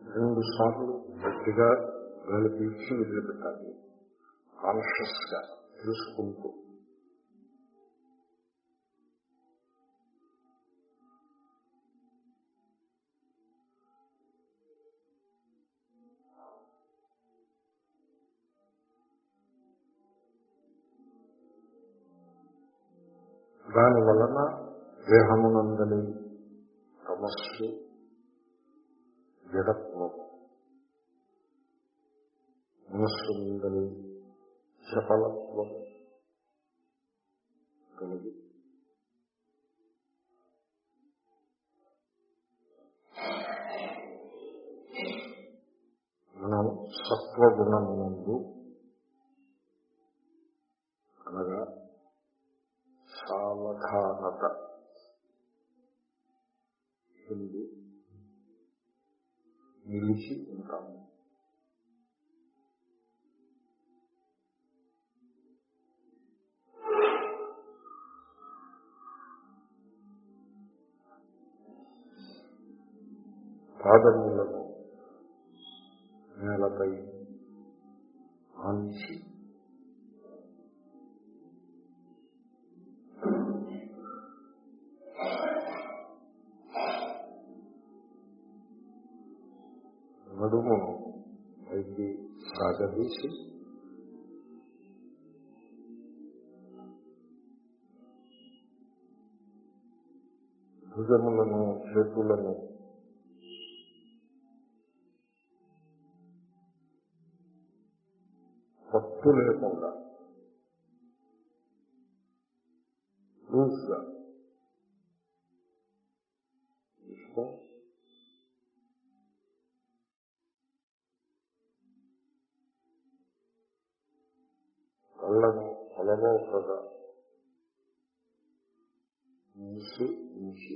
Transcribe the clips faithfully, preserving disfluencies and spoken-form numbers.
రెండు సార్లు గట్టిగా గాలి పీల్చి వదిలిపెట్టాలి. కాన్షియస్ గా తెలుసుకుంటూ. దాని వలన దేహమునందని తమస్సు, జడత్వం, మనస్సు నుందని చపలత్వం కలిగి మనం సత్వగుణమునందు అనగా సావధానత ఎందు నిలిచి ఉంటాము. పాదములను నేలపై ఆంచి నడుమును పైకి సాగదీసి భుజములను చేతులను పట్టు లేకుండా లూజ్గా తీసుకో. కళ్ళను అలవోకగా మూసి మూసి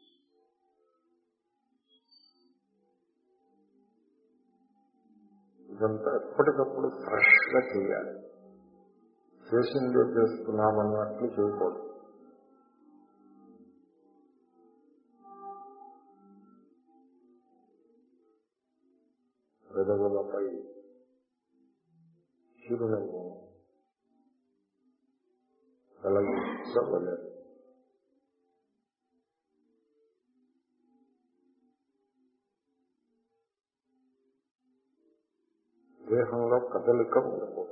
ఇదంతా ఎప్పటికప్పుడు ఫ్రెష్ గా చేయాలి. చేసిందే చేస్తున్నామన్నట్లు చేయకూడదు. పెదవులపై చిరునవ్వు కలిగించవలేదు. దేహంలో కదలిక ఉండకూడదు.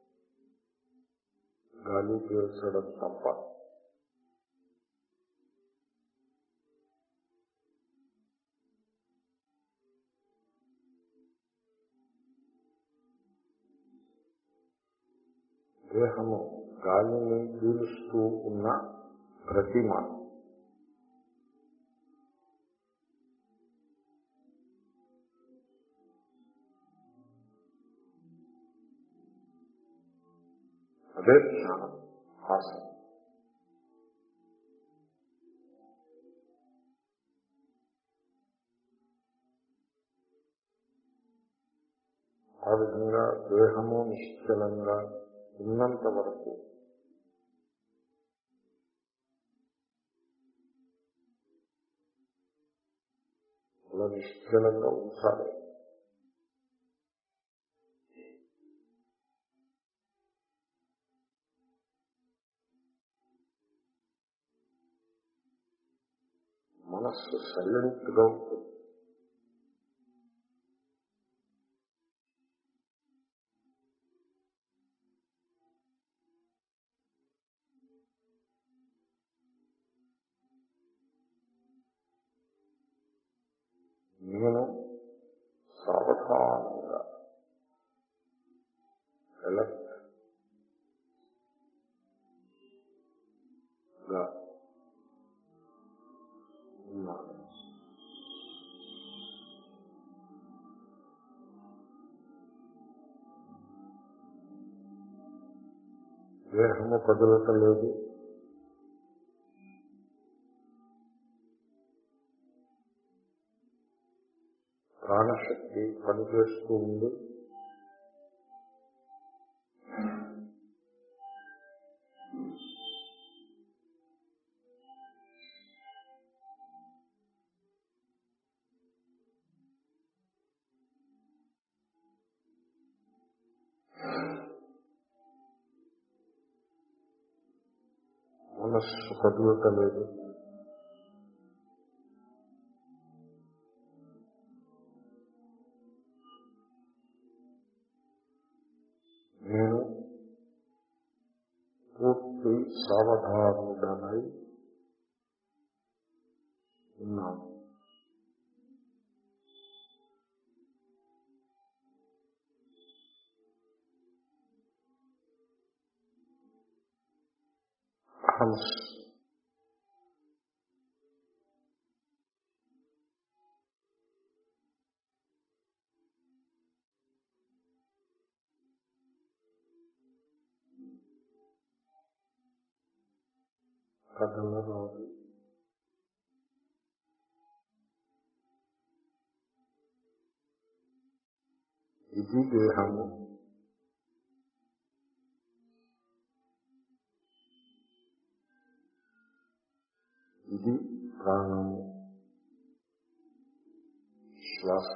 గాలి పీల్చడం తప్ప. దేహము గాలిని పీలుస్తూ ఉన్న ప్రతిమ. అదే ధ్యానం, ఆసనం. ఆ విధంగా దేహము నిశ్చలంగా ఉన్నంత వరకు అలా నిశ్చలంగా ఉంచాలి. మనస్సు సైలెంట్ గా ఉంటుంది. నేను సావధానంగా ఎలర్ట్ గా ఉన్నాను. దేహము కదలటం లేదు. ప్రాణశక్తి పనిచేస్తూ ఉంది. మనస్సు కదులుతలేదు. నేను పూర్తి సావధానుడనై ఉన్నాను. హంస కదలరాదు. ఇది దేహము, ఇది ప్రాణము, శ్వాస.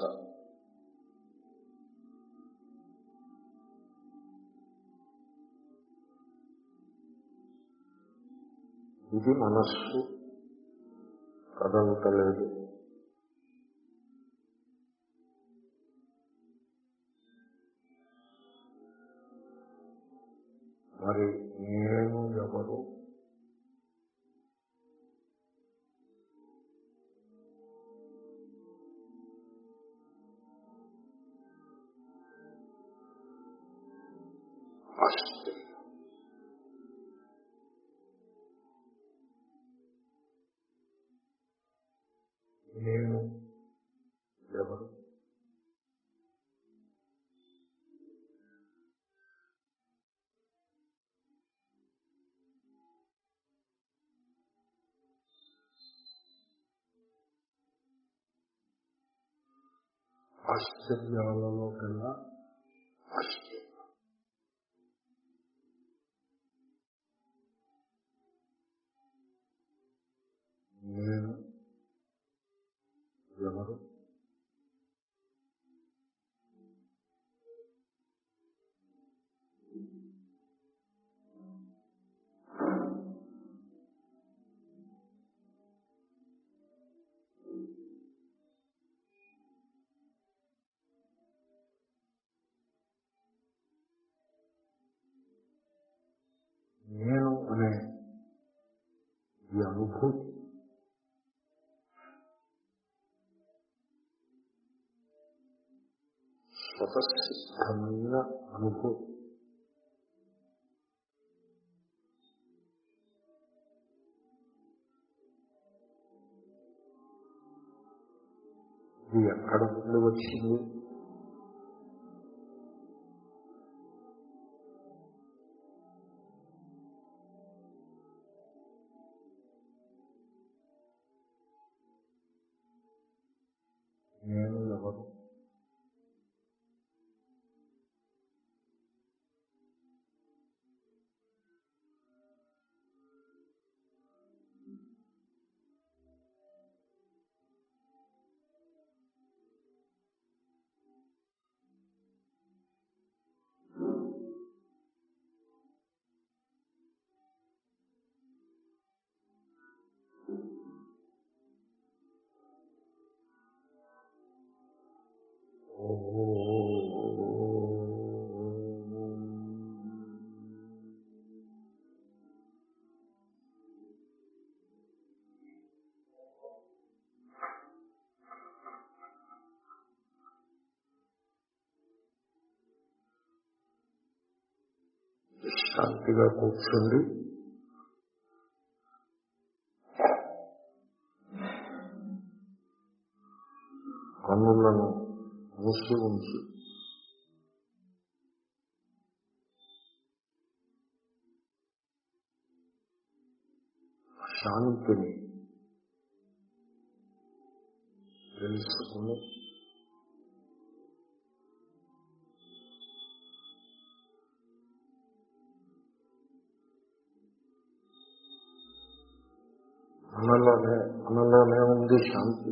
ఇది మనస్సు కదలటలేదు. మరి నేను ఎవరు? ఆశ్చర్యం. నేను ఎవరు? ఆశ్చర్యాలలో కన్నా ఆశ్చర్యం. నేను ఎవరు? నేను అనే ఈ అనుభూతి స్వతసిద్ధమైన అనుభూతి. ఇది ఎక్కడ నుండి వచ్చింది? నేను ఎవరు? శాంతిగా కూర్చుండి కన్నులను మూసి ఉంచి శాంతిని తెలుసుకుని మనలోనే మనలోనే ఉంది శాంతి.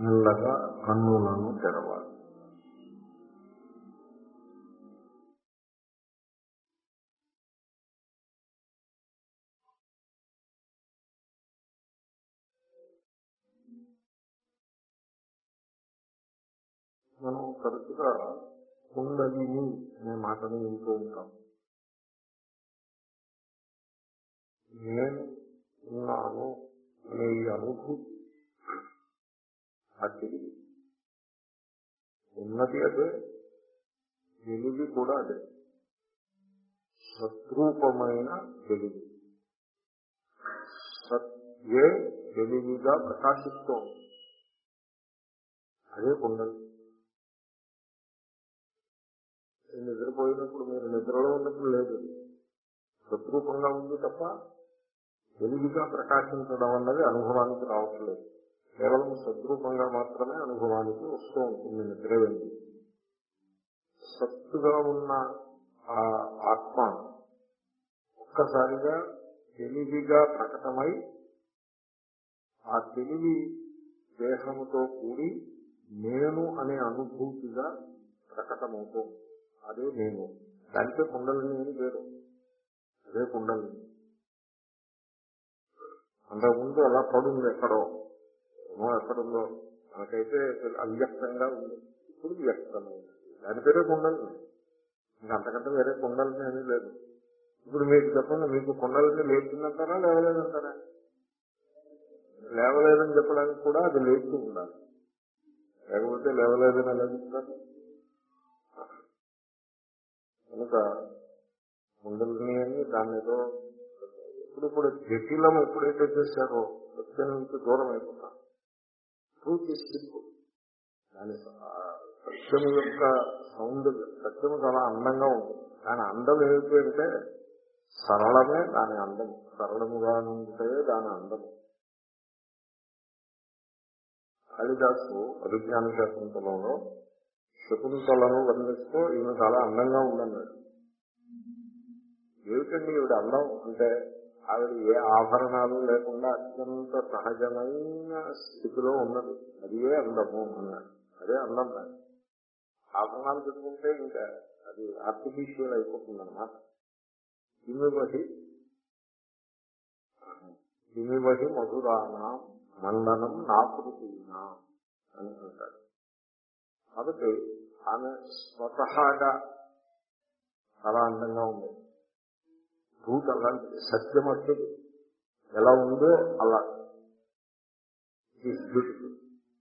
మెల్లగా కన్నులను తెరవాలి. మనం తరచుగా కుండలిని అనే మాటను వింటూ ఉంటాం. నేను ఉన్నాను అనే ఈ అనుభూతి అది ఉన్నది, అదే వెలుగు కూడా అదే, సద్రూపమైన వెలుగు. సత్యే వెలుగుగా ప్రకాశిస్తూ ఉంది, అదే కుండలి. నిద్రపోయినప్పుడు మీరు నిద్రలో ఉన్నప్పుడు లేదు, సద్రూపంగా ఉంది తప్ప వెలుగుగా ప్రకాశించడం అన్నది అనుభవానికి రావట్లేదు. కేవలం సద్రూపంగా మాత్రమే అనుభవానికి వస్తూ ఉంటుంది నిద్ర వెళ్ళి. సత్తుగా ఉన్న ఆ ఆత్మ ఒక్కసారిగా తెలివిగా ప్రకటమై ఆ తెలివి దేహముతో కూడి నేను అనే అనుభూతిగా ప్రకటమవుతుంది. అదే నేను. దానికే కుండలిని అని పేరు, అదే కుండలిని. అంతకుముందు అలా పడుంది ఎక్కడో, ఏమో ఎక్కడుందో మనకైతే అవ్యక్తంగా ఉంది, ఇప్పుడు వ్యక్తమైంది. దాని పేరే కుండలిని. ఇంకా అంతకంటే వేరే కుండలిని అని లేదు. ఇప్పుడు మీకు చెప్పండి, మీకు కుండలిని లేచిందంటారా లేవలేదంటారా? లేవలేదని చెప్పడానికి కూడా అది లేచి ఉండాలి, లేకపోతే లేవలేదని ఎలా చెప్తారు? కనుక కుండలిని అని దాన్ని ఏదో ఇప్పుడు ఇప్పుడు జటిలం ఎప్పుడైతే చేశారో సత్యం నుంచి దూరం అయిపోతారు. Truth is simple. దాని సత్యము యొక్క సౌందర్యం, సత్యము చాలా అందంగా ఉంటుంది. దాని అందం ఏమిటి అంటే సరళమే దాని అందము, సరళముగా ఉంటే దాని అందము. కాళిదాసు అభిజ్ఞాన శాకుంతలంలో శకుంతలను వర్ణిస్తూ ఈమె చాలా అందంగా ఉందన్నాడు. ఏమిటండి ఈవిడ అందం అంటే, ఆవిడ ఏ ఆభరణాలు లేకుండా అత్యంత సహజమైన స్థితిలో ఉన్నది, అదే అందము అన్నాడు. అదే అందం. దాన్ని ఆభరణాలు పెట్టుకుంటే ఇంకా అది ఆర్టిఫిషియల్ అయిపోతుందన్నమాట. ఇమివహి ఇమివహి మధురానా మండనం నాకృతీనా అని అంటాడు. కాబట్టి ఆమె స్వతహాగా చాలా అందంగా ఉంది. రూట్ అలాంటి సత్యం అంటే ఎలా ఉందో అలా బ్యూటిఫుల్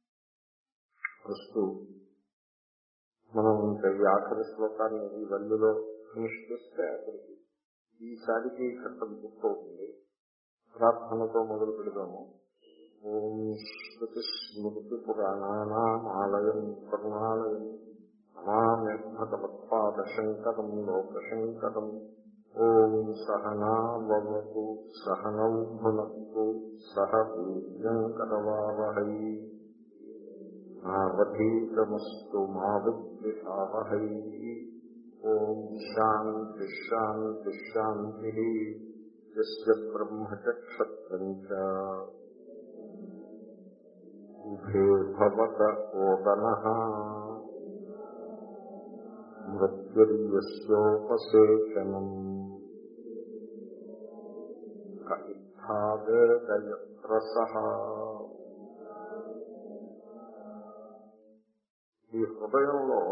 వస్తూ మనం ఈ ఆఖరి శ్లోకాన్ని ఈ వల్లులో ఫినిష్ చేస్తే అక్కడికి ఈసారికి ఘట్టం పూర్తవుతుంది. ప్రార్థనతో మొదలు పెడదాము. ఓం శ్రుతి స్మృతి పురాణానామాలయం కరుణాలయం నమామి భగవత్పాదశంకరం లోకశంకరం. ఓం సహనా భవతు సహనౌ భునక్తు సహ వీర్యం కరవావహై నావధీతమస్తు మా విద్విషావహై. ఓం శాంతి శాంతి శాంతి. యస్య బ్రహ్మచక్షత్రం చ ఉభే భవత ఓదనః మృత్యుర్యస్యోపసేచనం కయిత్థావేదయత్ర సహ. ఈ హృదయంలో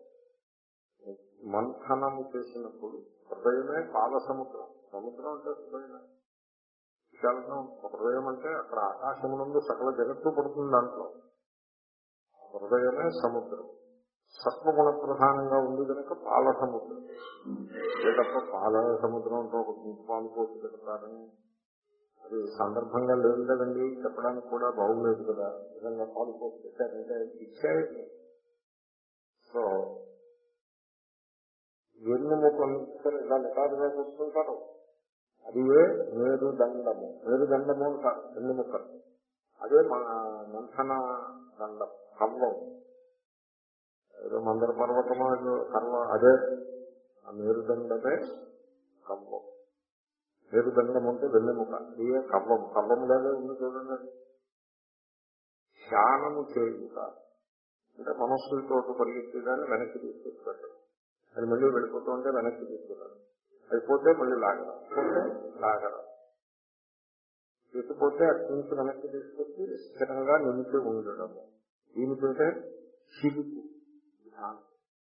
మంథనము చేసినప్పుడు హృదయమే పాల సముద్రం. సముద్రం అంటే హృదయమే. విశాలంగా హృదయం అంటే అక్కడ ఆకాశమునందు సకల జగత్తు పడుతుంది. దాంట్లో హృదయమే సముద్రం. సత్వగుణ ప్రధానంగా ఉంది కనుక పాల సముద్రం. ఏ తప్ప పాల సముద్రం అంటే ఒక పాలు పోసి పెడతారని అది సందర్భంగా లేదు కదండి, చెప్పడానికి కూడా బాగులేదు కదా. నిజంగా పాలు పోసి పెట్టారంటే ఇచ్చాయి. సో వెన్నుముకను ఇలా నిటారుగా కూర్చుంటారు. అది ఏ మేరుదండము. మేరుదండము అంటారు వెన్నుముక. అదే మా మంథన దండం కవ్వం. ఏదో మందర పర్వతమో కర్వ, అదే ఆ మేరుదండమే కవ్వం. మేరుదండం అంటే వెన్నెముక, ఇదే కవ్వం. కవ్వం లాగే ఉంది చూడండి. ధ్యానము చేయుట అంటే మనస్సుతో పరిగెత్తేదాన్ని వెనక్కి తీసుకొచ్చి పెట్టడం. అది మళ్ళీ వెళ్ళిపోతూ ఉంటే వెనక్కి తీసుకురాడు, అది పోతే మళ్ళీ లాగడం, పోతే లాగడం, ఎత్తిపోతే అటు నుంచి వెనక్కి తీసుకొచ్చి స్థిరంగా నిలిచి ఉండడము. దీనికంటే చిలుకు ధ్యానం.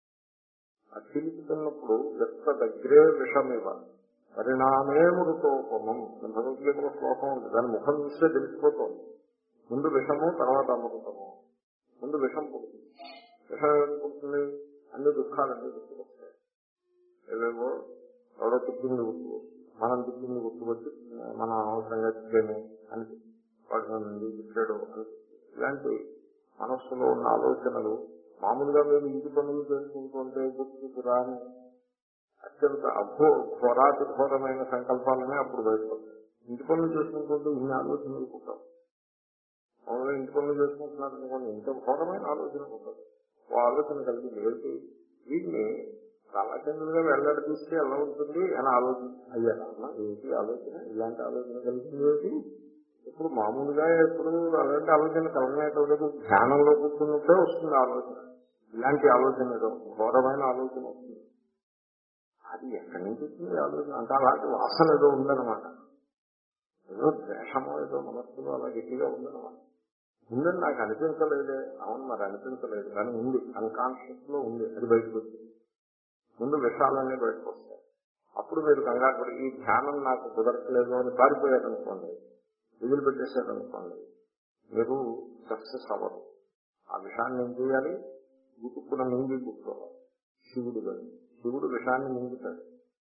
ఆ చిలుకుతున్నప్పుడు ఎత్త దగ్గరే విషమివ పరిణామే మృతోపమం భగవద్గీతలో శ్లోకం ఉంది. దాని ముఖం చూస్తే తెలిసిపోతుంది. ముందు విషము, తర్వాత అమృతము. ముందు విషం పుడుతుంది. విషం ఏం పుడుతుంది? అన్ని దుఃఖాలన్నీ గుర్తుకొస్తాయి. ఏవేవో ఎవరో తిప్పింది గుర్తు, మనం తిప్పింది గుర్తుకొచ్చి మనం అవసరంగా తిప్పేమి అని వాడు నన్ను తిప్పాడు అని ఇలాంటి మనస్సులో ఉన్న ఆలోచనలు మామూలుగా మేము ఇంటి పనులు చేసుకుంటుంటే గుర్తుకు రాని అత్యంత అఘో ఘోరాతి ఘోరమైన సంకల్పాలనే అప్పుడు బయటపడతాయి. ఇంటి పనులు చేసుకుంటుంటే ఇన్ని ఆలోచనలు పుట్టాం. మామూలుగా ఇంటి పనులు చేసుకుంటున్నారు అనుకోండి, ఇంత ఘోరమైన ఆలోచన ఉంటుంది. ఓ ఆలోచన కలిగి లేదు వీటిని తలకిందులుగా వెళ్ళడి తీస్తే ఎలా ఉంటుంది అని ఆలోచన అయ్యారు. అన్న ఏంటి ఆలోచన, ఇలాంటి ఆలోచన కలిగింది ఏంటి? ఇప్పుడు మామూలుగా ఎప్పుడు అలాంటి ఆలోచన కలగలేదు. ధ్యానంలో కూర్చున్నట్టే వస్తుంది ఆలోచన. ఇలాంటి ఆలోచన ఏదో ఘోరమైన ఆలోచన వస్తుంది. అది ఎక్కడి నుంచి వచ్చింది ఆలోచన అంటే అలాంటి వాసన ఏదో ఉందన్నమాట. ఏదో ద్వేషమో ఏదో మనస్సులో అలా గట్టిగా ఉందన్నమాట. ఉందని నాకు అనిపించలేదే. అవును, మరి అనిపించలేదు కానీ ఉంది, అన్కాన్షియస్ లో ఉంది. అది బయటకు వచ్చింది. ముందు విషయాలన్నీ బయటకు వస్తాయి. అప్పుడు మీరు కంగారు పడి ఈ ధ్యానం నాకు కుదరట్లేదు అని పారిపోయారనుకోండి, విధులు పెట్టేశారనుకోండి, మీరు సక్సెస్ అవ్వరు. ఆ విషయాన్ని ఏం చేయాలి? గుతుక్కున మింగి కూర్చోవాలి. శివుడు కానీ శివుడు విషయాన్ని మింగుతాడు,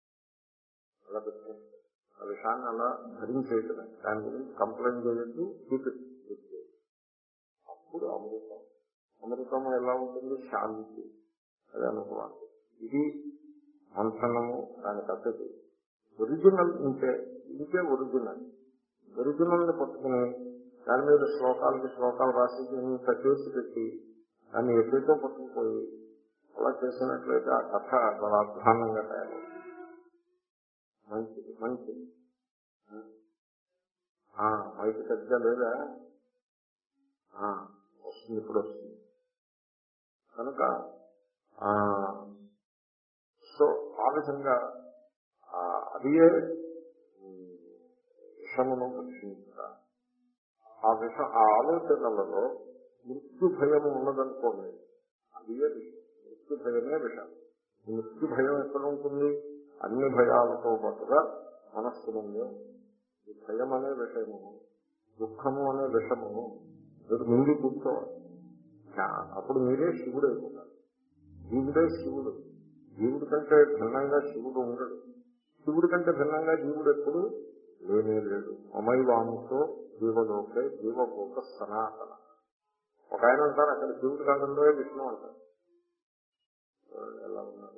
అలా పెట్టేస్తాడు. ఆ విషయాన్ని అలా ధరించేయటమే. దాని గురించి కంప్లైంట్ చేయొద్దు, చూపించు. అప్పుడు అమృతం. అమృతం ఎలా ఉంటుంది? శాంతి. అది అనుకోవాలి. ఇది మంథనము. దాని పద్ధతి ఒరిజినల్ ఇంతే. ఇంకే ఒరిజినల్. ఒరిజినల్ ని పట్టుకుని దాని మీద శ్లోకాలకి శ్లోకాలు రాసి ఇంత చేసి పెట్టి దాన్ని ఎప్పుడైతే పట్టుకుపోయి అలా చేసినట్లయితే ఆ కథ చాలా అధ్వానంగా తయారవుతుంది. మంచిది మంచిది మైకి సరిగ్గా లేదా? వస్తుంది, ఇప్పుడు వస్తుంది. కనుక సో ఆ విధంగా అదే విషమును రక్షించుట. ఆ విష ఆ ఆలోచనలలో మృత్యు భయం ఉన్నదనుకోండి, అదే విషయం. మృత్యు భయమే విషం. మృత్యు భయం ఎక్కడ ఉంటుంది? అన్ని భయాలతో పాటుగా మనస్సులోనే ఈ భయం అనే విషయము, దుఃఖము అనే విషమును మీరు ముందు కూర్చోవాలి. అప్పుడు మీరే శివుడు అయిపోతారు. జీవుడే శివుడు. జీవుడి కంటే భిన్నంగా శివుడు ఉండడు. శివుడి కంటే భిన్నంగా జీవుడు ఎప్పుడు లేనే లేడు. అమైవాంశో జీవలోకే జీవభూత సనాతన. ఒక ఆయన అంటారు అక్కడ శివుడు కాకుండా విష్ణు అంటారు. ఎలా ఉన్నారు?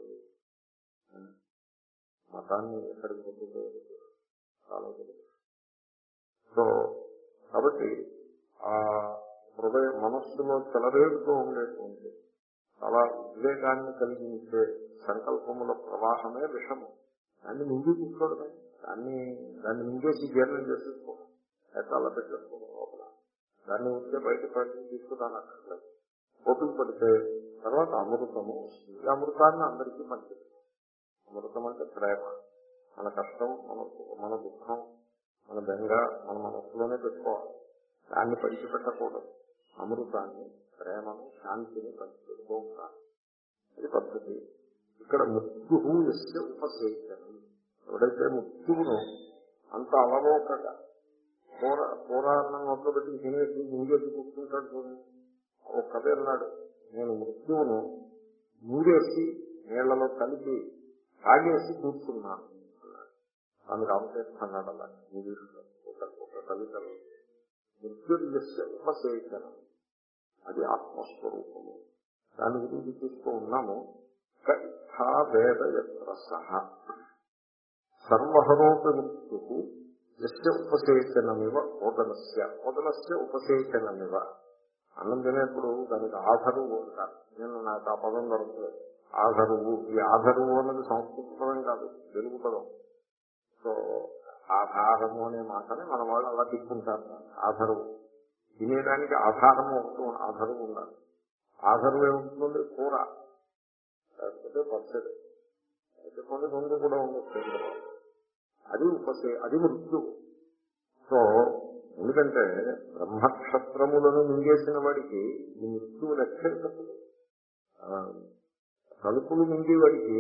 మతాన్ని ఎక్కడికి పొందుతారు చాలా తెలుసు. సో కాబట్టి ఆ హృదయ మనస్సులో చెలరేగుతూ ఉండేటువంటి చాలా ఉద్వేగాన్ని కలిగించే సంకల్పముల ప్రవాహమే విషము. దాన్ని మింగి తీసుకోవడమే. దాన్ని దాన్ని మింగేసి జీర్ణం చేసేసుకోవడం, ఎట్లా పెట్టేసుకోవడం లోపల. దాన్ని ఉంటే బయట బయట తీసుకున్నాను అక్కర్లేదు. ఓపిక పడితే తర్వాత అమృతము వస్తుంది. ఈ అమృతాన్ని అందరికీ పంచుతుంది. అమృతం అంటే ప్రేమ. మన కష్టం, మన మన దుఃఖం, మన బెంగ మన మనస్సులోనే పెట్టుకోవాలి. దాన్ని పంచిపెట్టకూడదు. అమృతాన్ని, ప్రేమను, శాంతిని పంచిపెడుతూ ఉంటాను. ఇది పద్ధతి. ఇక్కడ మృత్యు ఎస్య ఉపసేచనం. ఎవడైతే మృత్యువును అంత అలవోకగా కూర కూరాన్నం మొదలు పెట్టి తినేసి ముంగేసి కూర్చుంటాడు చూడండి. ఒక కథ అన్నాడు, నేను మృత్యువును మూడేసి నీళ్లలో కలిపి తాగేసి కూర్చున్నాను అన్నాడు. అందుకు అవశేస్తున్నాడు అలా ఇంగ్లీష్లో ఒక ఒక కవితలో. మృత్యుర్యస్య ఉపసేచనం, అది ఆత్మస్వరూపము. దాని గురించి చూస్తూ ఉన్నాము. కథా వేదయత్ర సహ సర్వహరోపి మృత్యు యస్య ఉపసేచనమివ ఓదనస్య ఓదనస్య ఉపసేచనమివ. అన్నం తినేప్పుడు దానికి ఆధరువు అంటారు. నేను నాకు ఆ పదం దొరకలేదు. ఆధరువు. ఈ ఆధరువు అన్నది సంస్కృత పదం కాదు, తెలుగు పదం. సో ఆధారము అనే మాటని మన వాళ్ళు అలా తిప్పుకుంటారు. ఆధరువు. తినేదానికి ఆధారం ఒకటి ఆధారం ఉండాలి. ఆధారం ఏముంటుంది? కూర, లేకపోతే పచ్చడి, అయితే కొన్ని రెండు కూడా ఉండొచ్చు. అది ఉపసే అది మృత్యు. సో ఎందుకంటే బ్రహ్మక్షత్రములను మింగేసిన వాడికి ఈ మృత్యువు లెక్కే తప్పదు. తలుపులు మింగే వాడికి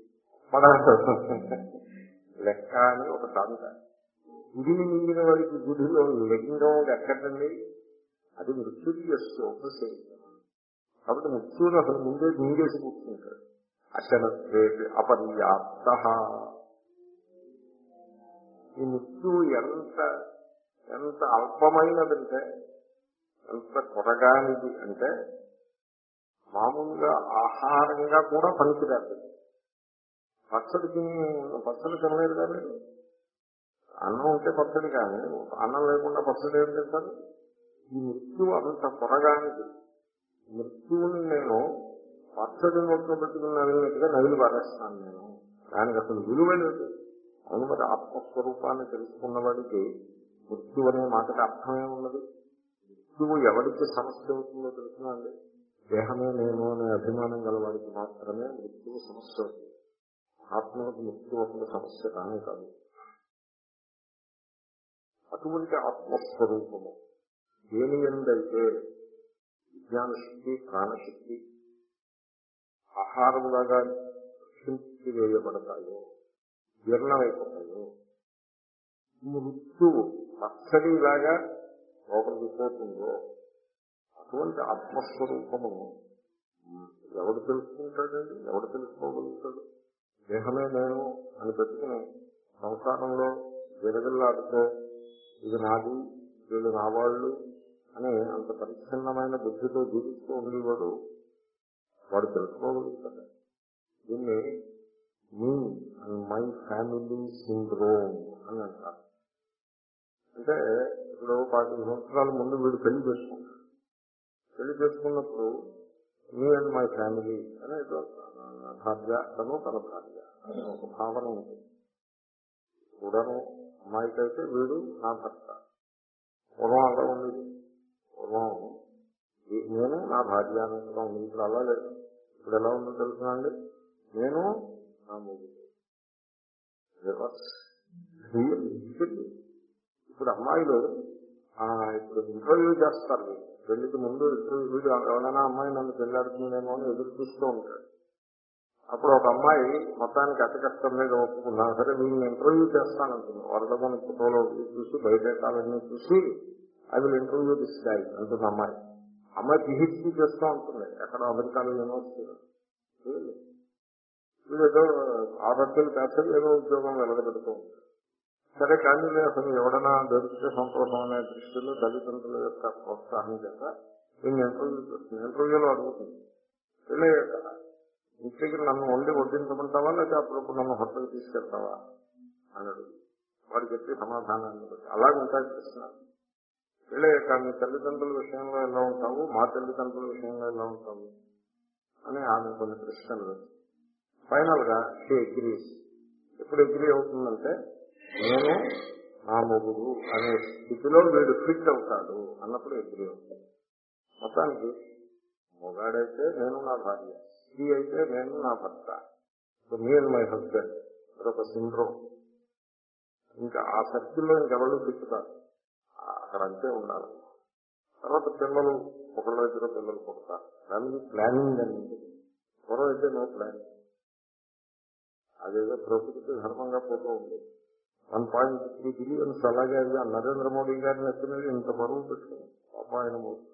లెక్క అని ఒక సామెత. గుడిని మింగిన వాడికి గుడిలో లింగం ఎక్కడండి? అది మృత్యుకి వస్తే ఉపసేయం. కాబట్టి మృత్యువును అసలు ముందే మింగేసి కూర్చుంటాడు. అశనత్వే అపర్యాప్త. ఈ మృత్యువు ఎంత ఎంత అల్పమైనదంటే, ఎంత కొరగానిది అంటే మామూలుగా ఆహారంగా కూడా పనికిరాదు. పచ్చడి తిని పచ్చడి తినలేదు కానీ అన్నం ఉంటే పచ్చడి, కానీ అన్నం లేకుండా పచ్చడి ఏం తింటారు? ఈ మృత్యువు అంత కొరగానిది. మృత్యువుని నేను పచ్చడి నోట్లో పెట్టుకుని నవ్వినట్టుగా నవ్వులు పారేస్తాను నేను. దానికి అసలు విలువ లేదు. అవును, మరి ఆత్మస్వరూపాన్ని తెలుసుకున్న వాడికి మృత్యు అనే మాటకి అర్థమే ఉన్నది. మృత్యువు ఎవరికి సమస్య అవుతుందో తెలుసునండి. దేహమే నేను అనే అభిమానం గల వాడికి మాత్రమే మృత్యువు సమస్య అవుతుంది. ఆత్మకు మృత్యు ఒక సమస్య కానే కాదు. అటువంటి ఆత్మస్వరూపము దేని ఎందైతే విజ్ఞాన శక్తి, ప్రాణశక్తి ఆహారంలాగా రక్షించి వేయబడతాయో, జీర్ణమైపోతాయో, మృత్యువు పచ్చడిలాగా లోపలికి పోతుందో, అటువంటి ఆత్మస్వరూపము ఎవడు తెలుసుకుంటాడండి? ఎవడు తెలుసుకోగలుగుతాడు? దేహమే నేను అని పెట్టుకుని సంసారంలో విరగల్లాడుతూ ఇది నాది, వీళ్ళు నా వాళ్ళు అని అంత పరిచ్ఛిన్నమైన బుద్ధితో జీవిస్తూ ఉండేవాడు వాడు తెలుసుకోగలుగుతాడు. దీన్ని me and my family syndrome అని అంటారు. అంటే ఇప్పుడు పాతిక సంవత్సరాల ముందు వీడు పెళ్లి చేసుకుంటాడు. పెళ్లి చేసుకున్నప్పుడు మీ అండ్ మై ఫ్యామిలీ అని భార్య తను తన భార్య అని ఒక భావన ఉంటుంది. కూడాను అమ్మాయికైతే వీడు నా భర్త. పూర్వం అలా ఉండేది. పూర్వం నేను నా భార్య అనేది ఉంది. ఇప్పుడు అలా లేదు. ఇప్పుడు ఎలా ఉందో తెలుసునండి, నేను నా మొగుడు. ఇప్పుడు అమ్మాయిలు ఇప్పుడు ఇంటర్వ్యూ చేస్తారు. పెళ్లికి ముందు ఇంటర్వ్యూ ఎవరైనా అమ్మాయి నన్ను పెళ్లాడుతుందేమో అని ఎదురు చూస్తూ ఉంటాడు. అప్పుడు ఒక అమ్మాయి మొత్తానికి అతి కష్టం మీద ఒప్పుకున్నా సరే వీళ్ళని ఇంటర్వ్యూ చేస్తానంటుంది. వరదమని ఫోటోలో చూసి బయటకాలన్నీ చూసి I will interview this guy అంటుంది అమ్మాయి. అమ్మాయి పిహెచ్డీ చేస్తూ ఉంటుంది ఎక్కడ అమెరికాలో యూనివర్సిటీలో. వీళ్ళేదో ఆరోగ్యాలు కాసేది ఏదో ఉద్యోగం వెలగబెడుతూ ఉంటారు. సరే కానీ అసలు ఎవడైనా దొరికితే సంతోషం అనే దృష్టిలో తల్లిదండ్రుల యొక్క ప్రోత్సాహం చేత వీళ్ళని ఇంటర్వ్యూ చేస్తుంది. ఇంటర్వ్యూలో అడుగుతుంది, వెళ్ళే ఇంటికి నన్ను వండి వడ్డించమంటావా లేకపోతే అప్పుడప్పుడు నన్ను హోటల్కి తీసుకెళ్తావా అని అడుగు. వాడు చెప్పి సమాధానాన్ని బట్టి అలాగే ఉంటాయి ప్రశ్న. వెళ్ళాక మీ తల్లిదండ్రుల విషయంలో ఎలా ఉంటావు, మా తల్లిదండ్రుల విషయంలో ఎలా ఉంటావు అని ఆమె కొన్ని ప్రశ్నలు. ఫైనల్ గా షీ అగ్రీస్. ఎప్పుడు అగ్రీ అవుతుందంటే నేను నా మొగుడు అనే స్థితిలో వీడు ఫిట్ అవుతాడు అన్నప్పుడు అగ్రీ అవుతాడు. మొత్తానికి మొగాడైతే నేను నా భార్య, స్త్రీ అయితే నేను నా భర్త. So me and my husband ఒక సిండ్రోమ్. ఇంకా ఆ సర్కిల్లో ఇంకెవరు తిప్పుతారు, అక్కడ అంతే ఉండాలి. తర్వాత పిల్లలు ఒకళ్ళ ఇద్దరు పిల్లలు పుడతారు. ఫ్యామిలీ ప్లానింగ్ అనేది పూర్వం అయితే నో ప్లానింగ్. అదేదో ప్రకృతి ధర్మంగా పోతూ ఉంది. వన్ పాయింట్ త్రీ బిలియన్స్ అలాగే అది నరేంద్ర మోడీ గారిని ఎత్తినది ఇంత బరువు పెట్టుకుని పాప ఆయన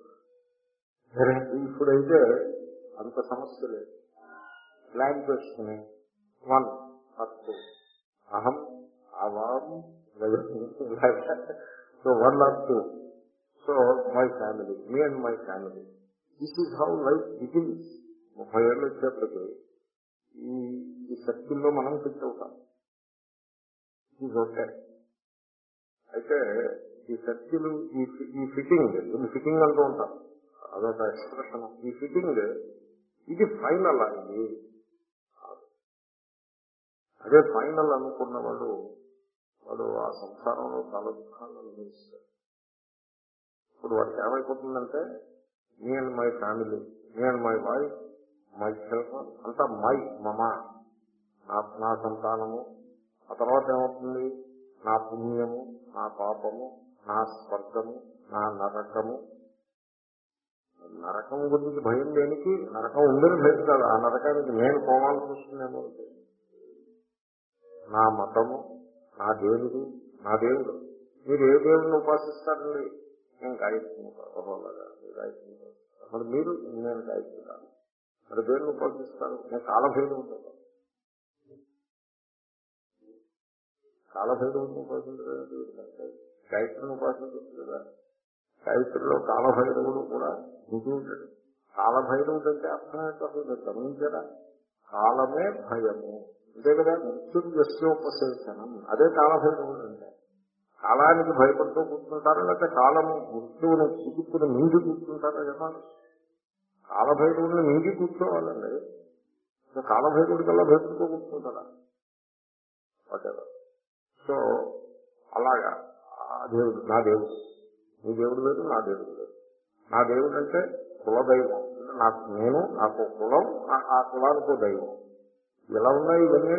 ఇప్పుడైతే అంత సమస్య లేదు. ప్లాన్ చేసుకుని వన్ అత్తు అహం అవాం so one or two so my family, me and my family. This is how life begins. ముప్పై ఏళ్ళు వచ్చేప్పటికి ఈ ఈ సర్కిల్లో మనం ఫిట్ అవుతాం. Is okay. అయితే ఈ సర్కిల్ ఈ ఫిట్టింగ్ దీన్ని ఫిట్టింగ్ అంటూ ఉంటాం, అదొక ఎక్స్ప్రెషన్. ఈ ఫిట్టింగ్ ఇది ఫైనల్ అయింది. అదే ఫైనల్ అనుకున్న వాడు వాడు ఆ సంసారంలో చాలా దుఃఖాలను అనుభవిస్తాడు. ఇప్పుడు వాడికి ఏమైపోతుందంటే me and my family, me and my wife, myself అంతా మై మమ, నా నా సంతానము. ఆ తర్వాత ఏమవుతుంది? నా పుణ్యము, నా పాపము, నా స్వర్గము, నా నరకము. నరకం గురించి భయం దేనికి? నరకం ఉందని భయం కాదు, ఆ నరకానికి నేను పోవాల్సి వస్తుందేమో. నా మతము, నా దేవుడు, నా దేవుడు. మీరు ఏ దేవుడిని ఉపాసిస్తారండి? నేను గాయత్రి ఓహోలాగా గాయత్రి. మరి మీరు నేను గాయత్రి కాదు, మరి దేవుడిని ఉపాసిస్తాను. నేను కాలభైరవుని ఉంటాను. కాలభైరవుని ఉపాసించలేదు, గాయత్రిని ఉపాసించవచ్చు కదా. గాయత్రిలో కాలభైరవుడు కూడా ఇంటి ఉంటాడు. కాలభైరవుడు అంటే అర్థం ఏంటో మీరు గమనించారా? కాలమే భయము అంతే కదా. మృత్యుర్యస్యోపసేచనం, అదే కాలభైరవుడు అంటే. కాలానికి భయపడుతూ కూర్చుంటారా, లేకపోతే కాలము మృత్యువుని చికిత్సను మింగి కూర్చుంటారా కదా. కాలభైరవుడిని మింగి కూర్చోవాలండి. కాలభైరవుడి కల్లా భయపడుతూ కూర్చుంటారా? వాటెవర్. సో అలాగా ఆ దేవుడు నా దేవుడు, నీ దేవుడు లేదు, నా దేవుడు లేదు. నా దేవుడు అంటే కులదైవం. నాకు నేను నాకు కులం, ఆ కులానికి దైవం. ఎలా ఉన్నాయి ఇవన్నీ?